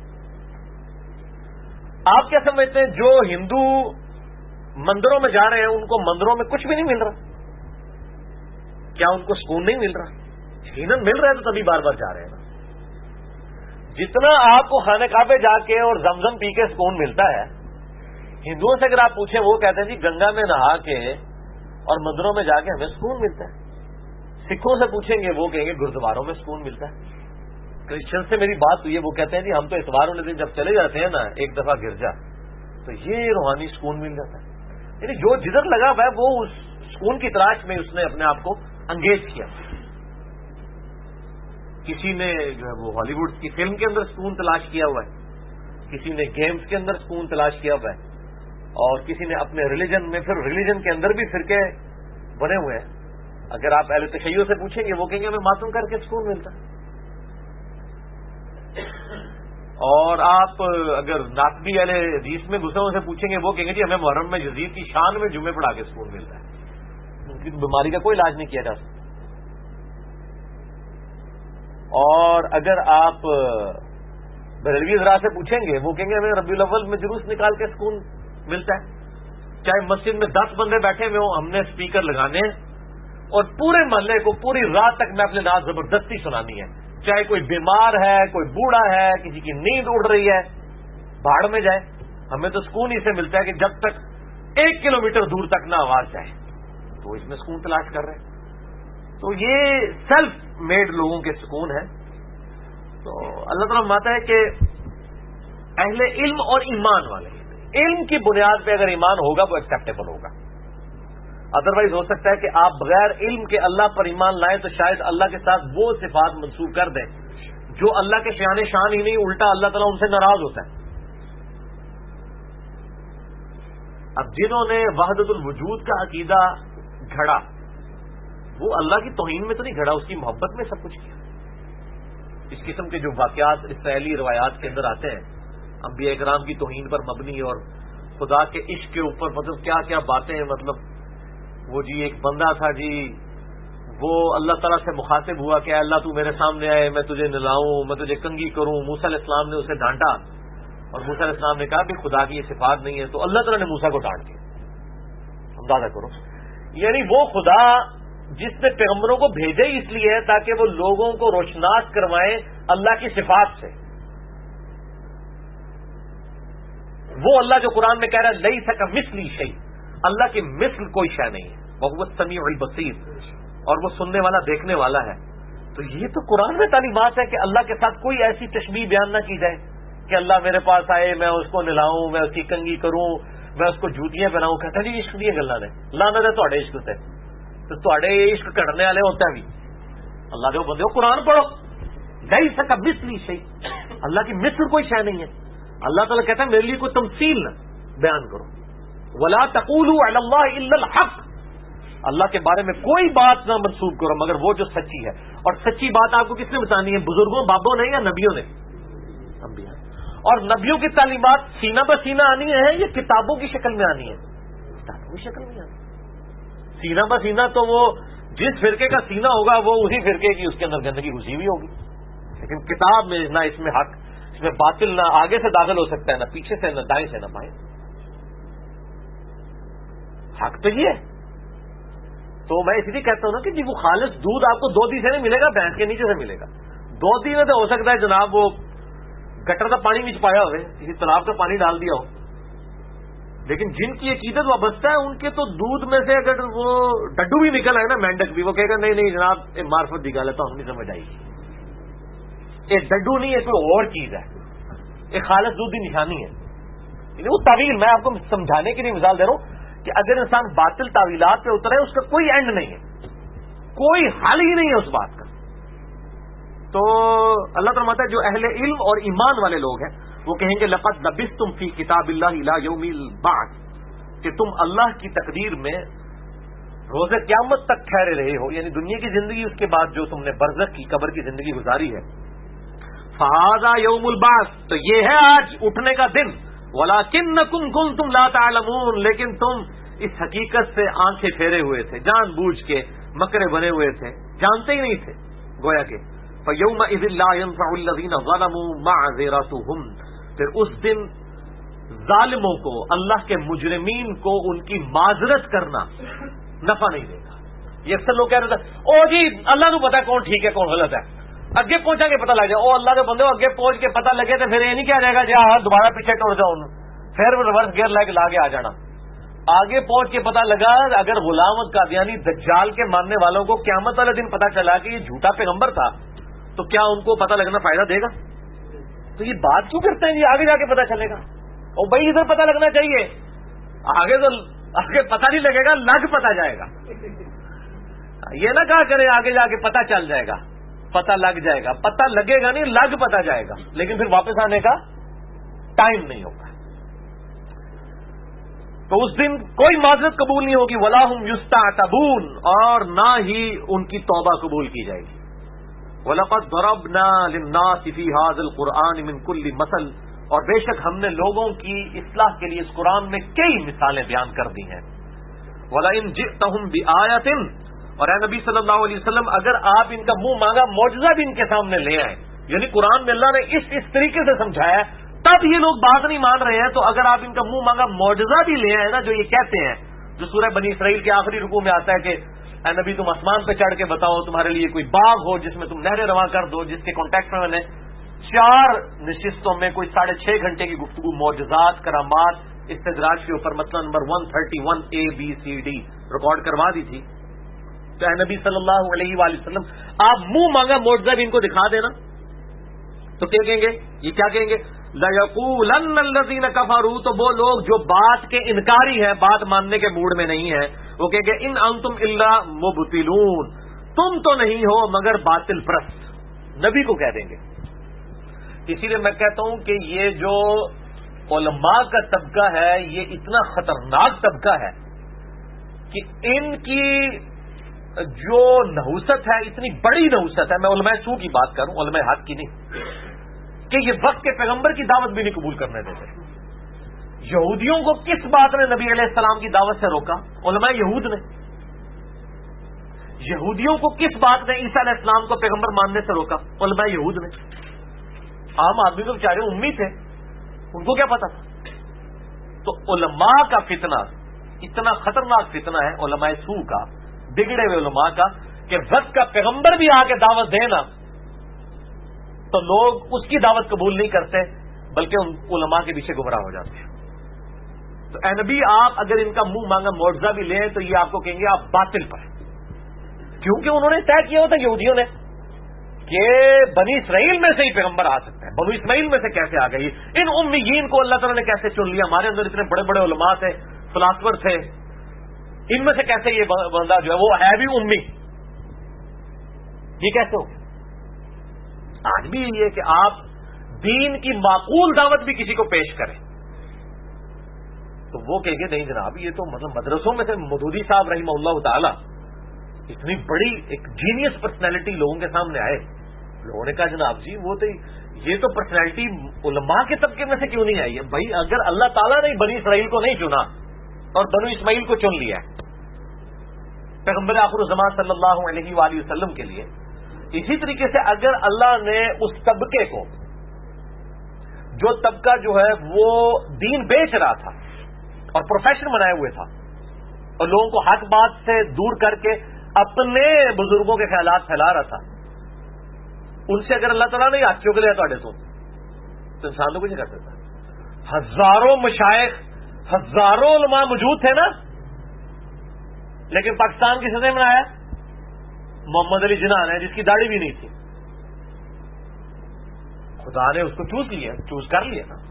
آپ کیا سمجھتے ہیں جو ہندو مندروں میں جا رہے ہیں ان کو مندروں میں کچھ بھی نہیں مل رہا؟ کیا ان کو سکون نہیں مل رہا؟ یقیناً مل رہا ہے تو تبھی بار بار جا رہے ہیں نا. جتنا آپ کو خانہ کعبے جا کے اور زمزم پی کے سکون ملتا ہے، ہندوؤں سے اگر آپ پوچھیں وہ کہتے ہیں جی گنگا میں نہا کے اور مندروں میں جا کے ہمیں سکون ملتا ہے. سکھوں سے پوچھیں گے وہ کہیں گے گردواروں میں سکون ملتا ہے. کرسچن سے میری بات ہوئی ہے، وہ کہتے ہیں جی ہم تو اتوار والے دن جب چلے جاتے ہیں نا ایک دفعہ گرجا تو یہ روحانی سکون مل جاتا ہے. یعنی جو جدھر لگا ہوا ہے وہ اس سکون کی تلاش میں اس نے اپنے آپ کو انگیج کیا. کسی نے جو ہے وہ ہالی ووڈ کی فلم کے اندر سکون تلاش کیا ہوا ہے، کسی نے گیمز کے اندر سکون تلاش کیا ہوا ہے، اور کسی نے اپنے ریلیجن میں، پھر ریلیجن کے اندر بھی فرقے بنے ہوئے ہیں. اگر آپ اہل تشیع سے پوچھیں گے وہ کہیں گے ہمیں ماتم کر کے سکون ملتا ہے. اور آپ اگر ناقبی اہل حدیث میں گھسوں سے پوچھیں گے وہ کہیں گے جی ہمیں محرم میں یزید کی شان میں جمعے پڑھا کے سکون ملتا ہے. ان کی بیماری کا کوئی علاج نہیں کیا جا سکتا. اور اگر آپ بریلوی حضرات سے پوچھیں گے وہ کہیں گے ہمیں ربیع الاول میں جلوس نکال کے سکون ملتا ہے. چاہے مسجد میں 10 بندے بیٹھے ہوئے ہوں، ہم نے اسپیکر لگانے ہیں اور پورے محلے کو پوری رات تک میں اپنے نعت زبردستی سنانی ہے. چاہے کوئی بیمار ہے، کوئی بوڑھا ہے، کسی کی نیند اڑ رہی ہے، بھاڑ میں جائے، ہمیں تو سکون ہی سے ملتا ہے کہ جب تک 1 کلومیٹر دور تک نہ آواز جائے. تو اس میں سکون تلاش کر رہے ہیں. تو یہ سیلف میڈ لوگوں کے سکون ہے. تو اللہ تعالیٰ فرماتا ہے کہ اہل علم اور ایمان والے، علم کی بنیاد پہ اگر ایمان ہوگا وہ ایکسیپٹیبل ہوگا. ادروائز ہو سکتا ہے کہ آپ بغیر علم کے اللہ پر ایمان لائیں تو شاید اللہ کے ساتھ وہ صفات منسوخ کر دیں جو اللہ کے شان ہی نہیں، الٹا اللہ تعالیٰ ان سے ناراض ہوتا ہے. اب جنہوں نے وحدت الوجود کا عقیدہ گھڑا وہ اللہ کی توہین میں تو نہیں گھڑا، اس کی محبت میں سب کچھ کیا. اس قسم کے جو واقعات اسرائیلی روایات کے اندر آتے ہیں انبیاء کرام کی توہین پر مبنی اور خدا کے عشق کے اوپر مطلب کیا کیا باتیں ہیں. مطلب وہ جی ایک بندہ تھا جی، وہ اللہ تعالیٰ سے مخاطب ہوا کہ اللہ تو میرے سامنے آئے، میں تجھے نلاؤں، میں تجھے کنگھی کروں. موسیٰ علیہ السلام نے اسے ڈانٹا اور موسیٰ علیہ السلام نے کہا کہ خدا کی یہ صفات نہیں ہے، تو اللہ تعالیٰ نے موسیٰ کو ڈانٹ دیا. اندازہ کرو، یعنی وہ خدا جس نے پیغمبروں کو بھیجے اس لیے ہے تاکہ وہ لوگوں کو روشناس کروائیں اللہ کی صفات سے. وہ اللہ جو قرآن میں کہہ رہا ہے لیس کمثلہ شیء، اللہ کی مثل کوئی شے نہیں ہے، وہو السمیع البصیر، اور وہ سننے والا دیکھنے والا ہے. تو یہ تو قرآن میں تعلیمات ہے کہ اللہ کے ساتھ کوئی ایسی تشبیہ بیان نہ کی جائے کہ اللہ میرے پاس آئے، میں اس کو نلاؤں، میں اس کی کنگھی کروں، میں اس کو جوتیاں پہناؤں. کہتا جی عشق دیا گلا نے لانا دے تھوڑے عشق سے، تو تھوڑے عشق کرنے والے ہوتا بھی اللہ دے بندے قرآن پڑھو. لیس کمثلہ شیء، اللہ کی مثل کوئی شے نہیں ہے. اللہ تعالیٰ کہتا ہے میرے لیے کوئی تمثیل نہ بیان کرو. ولا تقولوا علی اللہ الا الحق، اللہ کے بارے میں کوئی بات نہ منسوب کرو مگر وہ جو سچی ہے. اور سچی بات آپ کو کس نے بتانی ہے؟ بزرگوں، بابوں نے یا نبیوں نے؟ انبیاء. اور نبیوں کی تعلیمات سینہ بسینہ آنی ہے یا کتابوں کی شکل میں آنی ہے؟ کتابوں کی شکل میں آنی. سینہ بسینہ تو وہ جس فرقے کا سینہ ہوگا وہ اسی فرقے کی اس کے اندر گندگی گھسی ہوئی ہوگی. لیکن کتاب میں نہ اس میں حق، اس میں باطل نہ آگے سے داخل ہو سکتا ہے، نہ پیچھے سے، نہ دائیں سے، نہ بائیں. حق تو یہ ہے. تو میں اس لیے کہتا ہوں نا کہ جی وہ خالص دودھ آپ کو دودھی سے نہیں ملے گا، بھینس کے نیچے سے ملے گا. دودھی میں تو ہو سکتا ہے جناب وہ گٹر کا پانی نیچے پایا ہوئے، کسی تالاب کا پانی ڈال دیا ہو، لیکن جن کی عقیدت وابستہ ہے ان کے تو دودھ میں سے اگر وہ ڈڈو بھی نکل آئے نا، مینڈک بھی، وہ کہے گا نہیں نہیں جناب یہ معرفت دی گل ہے تو ہم نہیں سمجھ آئی. یہ ڈڈو نہیں ہے، کوئی اور چیز ہے، یہ خالص دودھ کی نشانی ہے. یعنی وہ تعویل میں آپ کو سمجھانے کے لیے مثال دے رہا ہوں کہ اگر انسان باطل تعویلات پہ اترے اس کا کوئی اینڈ نہیں ہے، کوئی حل ہی نہیں ہے اس بات کا. تو اللہ تعالیٰ ہے جو اہل علم اور ایمان والے لوگ ہیں وہ کہیں گے لقد لبثتم فی کتاب اللہ الی یوم البعث، کہ تم اللہ کی تقدیر میں روز قیامت تک ٹھہرے رہے ہو، یعنی دنیا کی زندگی اس کے بعد جو تم نے برزخ کی قبر کی زندگی گزاری ہے. فہذا یوم البعث، تو یہ ہے آج اٹھنے کا دن. ولکنکم کنتم لا تعلمون، لیکن تم اس حقیقت سے آنکھیں پھیرے ہوئے تھے، جان بوجھ کے مکرے بنے ہوئے تھے، جانتے ہی نہیں تھے. گویا کہ فَيَوْمَئِذٍ لَا يَنفَعُ الَّذِينَ ظَلَمُوا مَعْذِرَتُهُمْ، پھر اس دن ظالموں کو، اللہ کے مجرمین کو ان کی معذرت کرنا نفع نہیں دے گا. یہ اکثر لوگ کہہ رہے تھے او جی اللہ کو پتا کون ٹھیک ہے کون غلط ہے، اگے پہنچا کے پتہ لگ جائے. او اللہ کے بندے اگے پہنچ کے پتہ لگے تو پھر یہ نہیں کہا جائے گا جی ہاں دوبارہ پیچھے ٹوڑ جاؤ، پھر ریورس گیئر لے کے لا آ جانا. آگے پہنچ کے پتہ لگا اگر غلام قادیانی دجال کے ماننے والوں کو قیامت والے دن پتہ چلا کہ یہ جھوٹا پیغمبر تھا تو کیا ان کو پتہ لگنا فائدہ دے گا؟ تو یہ بات کیوں کرتے ہیں جی آگے جا کے پتہ چلے گا؟ اور بھائی ادھر پتہ لگنا چاہیے، آگے تو آگے پتہ نہیں لگے گا، لگ پتہ جائے گا. یہ نہ کہا کرے آگے جا کے پتہ چل جائے گا، پتہ لگ جائے گا. پتہ لگے گا نہیں، لگ پتہ جائے گا، لیکن پھر واپس آنے کا ٹائم نہیں ہوگا. تو اس دن کوئی معذرت قبول نہیں ہوگی. ولا هم یستعتبون، اور نہ ہی ان کی توبہ قبول کی جائے گی. وَلَقَدْ ضَرَبْنَا لِلنَّاسِ فِي هَذَا الْقُرْآنِ مِنْ كُلِّ مَثَلٍ، اور بے شک ہم نے لوگوں کی اصلاح کے لیے اس قرآن میں کئی مثالیں بیان کر دی ہیں. وَلَئِنْ جِئْتَهُمْ بِآيَةٍ، اور اے نبی صلی اللہ علیہ وسلم اگر آپ ان کا منہ مانگا معجزہ بھی ان کے سامنے لے آئیں، یعنی قرآن میں اللہ نے اس طریقے سے سمجھایا ہے تب یہ لوگ بات نہیں مان رہے ہیں، تو اگر آپ ان کا منہ مانگا معجزہ بھی لے آئے نا، جو یہ کہتے ہیں جو سورہ بنی اسرائیل کے آخری رکوع میں آتا ہے کہ اے نبی تم آسمان پہ چڑھ کے بتاؤ تمہارے لیے کوئی باغ ہو جس میں تم نہریں رواں کر دو، جس کے کانٹیکٹ میں نے 4 نشستوں میں کوئی 6.5 گھنٹے کی گفتگو معجزات کرامات استدراج کے اوپر مثلا نمبر 131 ABCD ریکارڈ کروا دی تھی. تو اے نبی صلی اللہ علیہ وآلہ وسلم آپ منہ مانگا معجزہ بھی ان کو دکھا دینا، تو کیا کہیں گے؟ یہ کیا کہیں گے؟ لَيَقُولَنَّ الَّذِينَ كَفَرُوا، تو وہ لوگ جو بات کے انکاری ہیں، بات ماننے کے موڈ میں نہیں ہیں، وہ کہیں گے ان انتم الا مبطلون، تم تو نہیں ہو مگر باطل پرست. نبی کو کہہ دیں گے. اسی لیے میں کہتا ہوں کہ یہ جو علماء کا طبقہ ہے یہ اتنا خطرناک طبقہ ہے کہ ان کی جو نحوست ہے اتنی بڑی نحوست ہے. میں علماء سو کی بات کروں، علماء حق کی نہیں، کہ یہ وقت کے پیغمبر کی دعوت بھی نہیں قبول کرنے دیتے. یہودیوں کو کس بات نے نبی علیہ السلام کی دعوت سے روکا؟ علماء یہود نے. یہودیوں کو کس بات نے عیسیٰ علیہ السلام کو پیغمبر ماننے سے روکا؟ علماء یہود نے. عام آدمی تو بیچارے امی تھے، ان کو کیا پتا تھا؟ تو علماء کا فتنہ اتنا خطرناک فتنہ ہے، علماء سو کا، بگڑے ہوئے علماء کا، کہ وقت کا پیغمبر بھی آ کے دعوت دینا تو لوگ اس کی دعوت قبول نہیں کرتے بلکہ ان علماء کے پیچھے گمراہ ہو جاتے ہیں. تو اے نبی آپ اگر ان کا منہ مانگا معجزہ بھی لیں تو یہ آپ کو کہیں گے آپ باطل پر ہیں، کیونکہ انہوں نے طے کیا ہوتا یہودیوں نے کہ بنی اسرائیل میں سے ہی پیغمبر آ سکتا ہے. بنی اسماعیل میں سے کیسے آ گئی؟ ان امیین کو اللہ تعالیٰ نے کیسے چن لیا؟ ہمارے اندر اتنے بڑے بڑے علماء تھے، فلاسفر تھے، ان میں سے کیسے یہ بندہ جو ہے وہ ہے بھی امی؟ یہ کیسے ہو؟ آج بھی یہ کہ آپ دین کی معقول دعوت بھی کسی کو پیش کریں تو وہ کہیں گے نہیں جناب یہ تو مطلب مدرسوں میں سے مودودی صاحب رحمہ اللہ تعالی اتنی بڑی ایک جینیس پرسنالٹی لوگوں کے سامنے آئے، لوگوں نے کہا جناب جی وہ تو یہ تو پرسنالٹی علماء کے طبقے میں سے کیوں نہیں آئی ہے؟ بھائی اگر اللہ تعالیٰ نے بنی اسرائیل کو نہیں چنا اور بنو اسماعیل کو چن لیا پیغمبر آخر الزمان صلی اللہ علیہ وآلہ وسلم کے لیے، اسی طریقے سے اگر اللہ نے اس طبقے کو، جو طبقہ جو ہے وہ دین بیچ رہا تھا اور پروفیشن بنائے ہوئے تھا اور لوگوں کو حق بات سے دور کر کے اپنے بزرگوں کے خیالات پھیلا رہا تھا، ان سے اگر اللہ تعالیٰ نے ہاتھ چوک لیا تو انسان تو کچھ نہیں کر سکتا۔ ہزاروں مشائخ، ہزاروں علماء موجود تھے نا، لیکن پاکستان کی سطح میں آیا محمد علی جناح ہے جس کی داڑھی بھی نہیں تھی، خدا نے اس کو چوز کر لیا نا،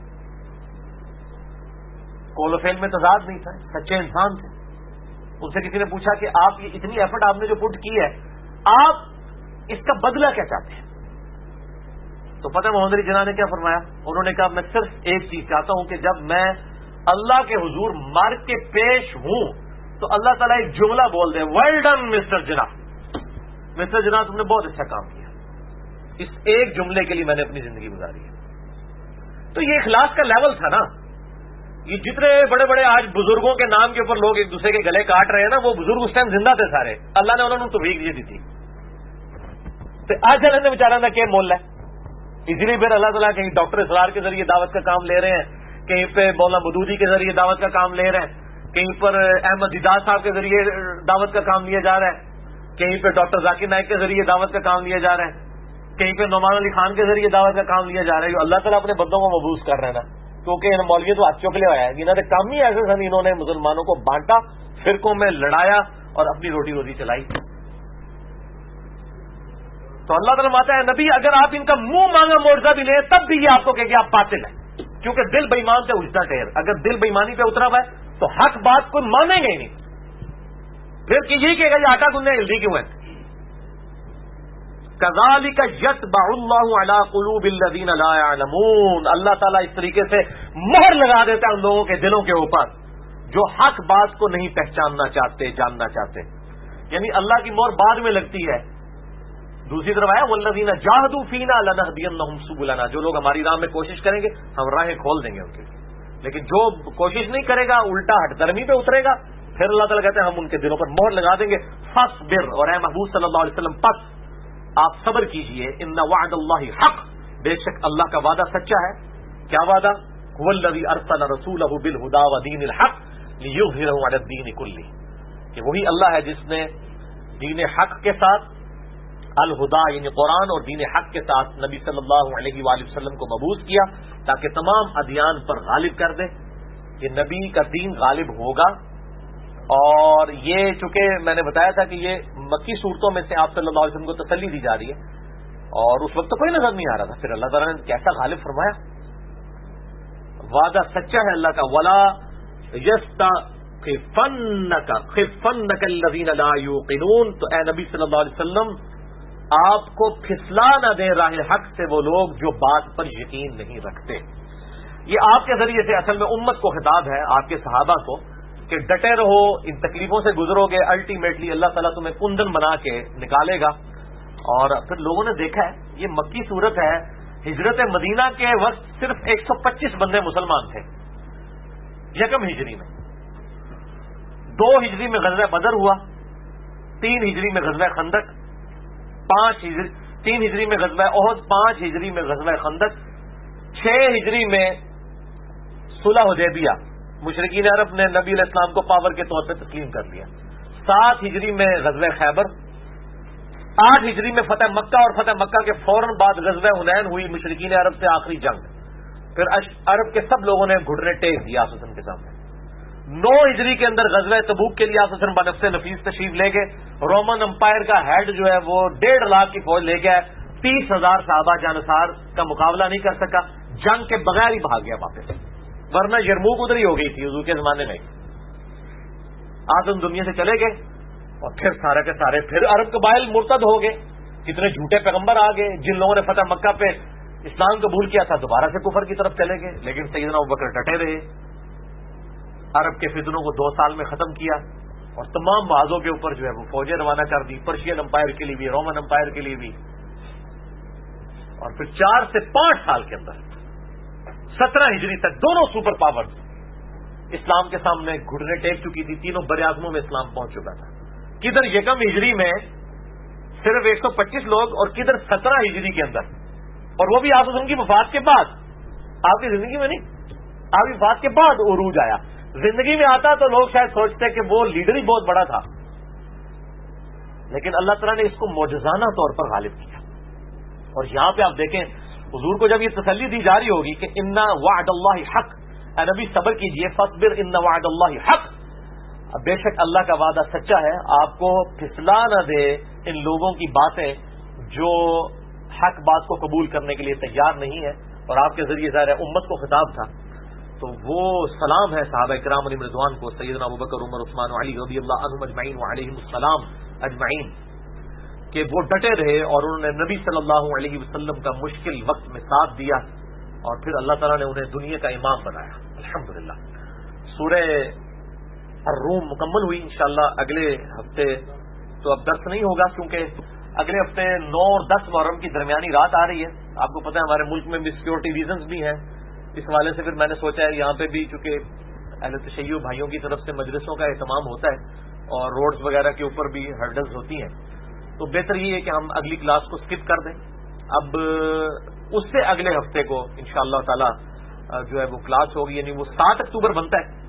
قول و فعل میں تضاد نہیں تھا، سچے انسان تھے۔ ان سے کسی نے پوچھا کہ آپ یہ اتنی ایفرٹ آپ نے جو پٹ کی ہے، آپ اس کا بدلہ کیا چاہتے ہیں؟ تو پتہ محمد علی جناح نے کیا فرمایا؟ انہوں نے کہا میں صرف ایک چیز چاہتا ہوں کہ جب میں اللہ کے حضور مر کے پیش ہوں تو اللہ تعالیٰ ایک جملہ بول دے، well done mister Jinnah, mister Jinnah تم نے بہت اچھا کام کیا۔ اس ایک جملے کے لیے میں نے اپنی زندگی گزاری ہے۔ تو یہ اخلاص کا لیول تھا نا۔ یہ جتنے بڑے بڑے آج بزرگوں کے نام کے اوپر لوگ ایک دوسرے کے گلے کاٹ رہے ہیں نا، وہ بزرگ اس ٹائم زندہ تھے سارے، اللہ نے انہوں نے توفیق یہ دی تھی۔ تو آج اللہ نے بیچارہ نہ کیا مول ہے، اسی لیے پھر اللہ تعالیٰ کہیں ڈاکٹر اسرار کے ذریعے دعوت کا کام لے رہے ہیں، کہیں پہ مولانا مودودی کے ذریعے دعوت کا کام لے رہے ہیں، کہیں پر احمد دیدار صاحب کے ذریعے دعوت کا کام لیا جا رہا ہے، کہیں پہ ڈاکٹر ذاکر نائک کے ذریعے دعوت کا کام لیا جا رہا ہے، کہیں پہ نعمان علی خان کے ذریعے دعوت کا کام لیا جا رہا ہے۔ اللہ تعالیٰ اپنے بندوں کو مبوس کر رہے ہیں نا، کیونکہ مولوی تو ہاتھ چوک لے آیا ہے، انہوں نے کام ہی ایسے سن، انہوں نے مسلمانوں کو بانٹا، فرقوں میں لڑایا اور اپنی روٹی روزی چلائی۔ تو اللہ تعالیٰ ماتا ہے نبی اگر آپ ان کا منہ مانگا معجزہ بھی لیں تب بھی یہ آپ کو کہ آپ باطل ہیں، کیونکہ دل بےایمان سے اجتا ٹھہر، اگر دل بےایمانی پہ اترا ہوا ہے تو حق بات کوئی مانیں گے ہی نہیں، پھر کہ یہی کہے گا یہ آٹا گندے ہلدی کیوں ہے۔ کذالک یطبع اللہ علی قلوب الذین لا یعلمون، اللہ تعالیٰ اس طریقے سے مہر لگا دیتا ہے ان لوگوں کے دلوں کے اوپر جو حق بات کو نہیں پہچاننا چاہتے، جاننا چاہتے، یعنی اللہ کی مہر بعد میں لگتی ہے۔ دوسری طرف آیا والذین جاہدوا فینا لنہدینہم سبلنا، جو لوگ ہماری راہ میں کوشش کریں گے ہم راہیں کھول دیں گے ان کے لیے، لیکن جو کوشش نہیں کرے گا الٹا ہٹ درمی پہ اترے گا، پھر اللہ تعالیٰ کہتے ہیں ہم ان کے دلوں پر مہر لگا دیں گے۔ فاصبر، اور اے محبوب صلی اللہ علیہ وسلم پس آپ صبر کیجئے، ان وعد اللہ حق، بے شک اللہ کا وعدہ سچا ہے۔ کیا وعدہ؟ هو الذی ارسل رسولہ بالہدی ودین الحق لیظہرہ علی الدین کلہ، کہ وہی اللہ ہے جس نے دین حق کے ساتھ، الہدا یعنی قرآن اور دین حق کے ساتھ نبی صلی اللہ علیہ وآلہ وسلم کو مبعوث کیا تاکہ تمام ادیان پر غالب کر دے۔ یہ نبی کا دین غالب ہوگا، اور یہ چونکہ میں نے بتایا تھا کہ یہ مکی صورتوں میں سے آپ صلی اللہ علیہ وسلم کو تسلی دی جا رہی ہے، اور اس وقت تو کوئی نظر نہیں آ رہا تھا، پھر اللہ تعالیٰ نے کیسا غالب فرمایا۔ وعدہ سچا ہے اللہ کا، ولا یستخفنک الذین لا یوقنون، تو اے نبی صلی اللہ علیہ وسلم آپ کو پھسلا نہ دیں راہ حق سے وہ لوگ جو بات پر یقین نہیں رکھتے۔ یہ آپ کے ذریعے سے اصل میں امت کو خطاب ہے، آپ کے صحابہ کو، کہ ڈٹے رہو، ان تکلیفوں سے گزرو گے، الٹیمیٹلی اللہ تعالیٰ تمہیں کندن بنا کے نکالے گا۔ اور پھر لوگوں نے دیکھا ہے یہ مکی صورت ہے، ہجرت مدینہ کے وقت صرف 125 بندے مسلمان تھے یکم ہجری میں، 2 ہجری میں غزوہ بدر ہوا، 3 ہجری میں غزوہ خندق، 3 ہجری میں غزوہ احد، 5 ہجری میں غزوہ خندق، 6 ہجری میں صلح حدیبیہ، مشرکین عرب نے نبی علیہ السلام کو پاور کے طور پہ تسلیم کر لیا، 7 ہجری میں غزوہ خیبر، 8 ہجری میں فتح مکہ، اور فتح مکہ کے فوراً بعد غزوہ حنین ہوئی، مشرکین عرب سے آخری جنگ، پھر عرب کے سب لوگوں نے گھٹنے ٹیک دیا آصف کے سامنے۔ 9 ہجری کے اندر غزوہ تبوک کے لیے آصف بنفس نفیس تشریف لے گئے، رومن امپائر کا ہیڈ جو ہے وہ 1.5 لاکھ کی فوج لے گیا، 30,000 صحابہ جانصار کا مقابلہ نہیں کر سکا، جنگ کے بغیر ہی بھاگ گیا واپس، ورنہ یرموک ادھر ہی ہو گئی تھی حضور کے زمانے میں۔ آدم دنیا سے چلے گئے، اور پھر سارے کے سارے پھر عرب قبائل مرتد ہو گئے، کتنے جھوٹے پیغمبر آ گئے، جن لوگوں نے فتح مکہ پہ اسلام قبول کیا تھا دوبارہ سے کفر کی طرف چلے گئے، لیکن سیدنا ابوبکر ڈٹے رہے، عرب کے فتنوں کو 2 سال میں ختم کیا، اور تمام بازوں کے اوپر جو ہے وہ فوجیں روانہ کر دی، پرشین امپائر کے لیے بھی، رومن امپائر کے لیے بھی، اور پھر 4 سے 5 سال کے اندر 17 ہجری تک دونوں سپر پاورز اسلام کے سامنے گھٹنے ٹیک چکی تھی. تینوں بر اعظموں میں اسلام پہنچ چکا تھا. کدھر یکم ہجری میں صرف 125 لوگ اور کدھر 17 ہجری کے اندر, اور وہ بھی آپ کی وفات کے بعد. آپ کی زندگی میں نہیں, آپ کی وفات کے بعد عروج آیا. زندگی میں آتا تو لوگ شاید سوچتے کہ وہ لیڈر ہی بہت بڑا تھا, لیکن اللہ تعالیٰ نے اس کو معجزانہ طور پر غالب کیا. اور یہاں پہ آپ دیکھیں حضور کو جب یہ تسلی دی جا رہی ہوگی کہ ان وعد اللہ حق, اے نبی صبر کیجئے, فاصبر ان وعد اللہ حق, بے شک اللہ کا وعدہ سچا ہے. آپ کو پھسلا نہ دے ان لوگوں کی باتیں جو حق بات کو قبول کرنے کے لیے تیار نہیں ہے. اور آپ کے ذریعے ظاہر ہے امت کو خطاب تھا, تو وہ سلام ہے صحابہ کرام علیہم رضوان کو, سیدنا ابوبکر, عمر, عثمان و علی رضی اللہ عنہم اجمعین وعلیہم السلام اجمعین, کہ وہ ڈٹے رہے اور انہوں نے نبی صلی اللہ علیہ وسلم کا مشکل وقت میں ساتھ دیا, اور پھر اللہ تعالیٰ نے انہیں دنیا کا امام بنایا. الحمدللہ. سورہ الروم مکمل ہوئی. انشاءاللہ اگلے ہفتے تو اب درس نہیں ہوگا, کیونکہ اگلے ہفتے 9 اور 10 محرم کی درمیانی رات آ رہی ہے. آپ کو پتہ ہے ہمارے ملک میں بھی سیکورٹی ریزنز بھی ہیں, اس حوالے سے پھر میں نے سوچا ہے یہاں پہ بھی, چونکہ اہل تشیع بھائیوں کی طرف سے مجلسوں کا اہتمام ہوتا ہے اور روڈز وغیرہ کے اوپر بھی ہرڈلز ہوتی ہیں, تو بہتر یہ ہے کہ ہم اگلی کلاس کو سکپ کر دیں. اب اس سے اگلے ہفتے کو انشاءاللہ تعالی جو ہے وہ کلاس ہوگی, یعنی وہ 7 اکتوبر بنتا ہے.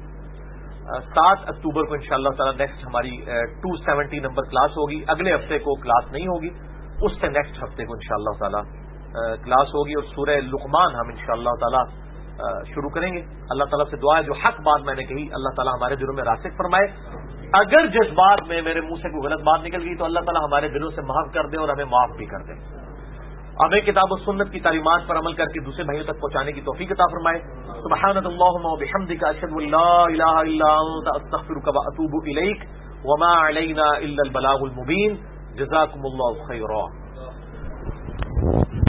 7 اکتوبر کو انشاءاللہ تعالی نیکسٹ ہماری 270 نمبر کلاس ہوگی. اگلے ہفتے کو کلاس نہیں ہوگی, اس سے نیکسٹ ہفتے کو انشاءاللہ تعالی کلاس ہوگی. اور سورہ لقمان ہم انشاءاللہ تعالی شروع کریں گے. اللہ تعالیٰ سے دعا ہے جو حق بات میں نے کہی اللہ تعالیٰ ہمارے دلوں میں راسخ فرمائے. اگر جس بات میں میرے منہ سے کوئی غلط بات نکل گئی تو اللہ تعالیٰ ہمارے دلوں سے معاف کر دے اور ہمیں معاف بھی کر دے. ہمیں کتاب و سنت کی تعلیمات پر عمل کر کے دوسرے بھائیوں تک پہنچانے کی توفیق عطا فرمائے. سبحانک اللہم و بحمدک, اشہد ان لا الہ الا انت, استغفرک و اتوب الیک, وما علینا الا البلاغ المبین. جزاکم اللہ خیرا.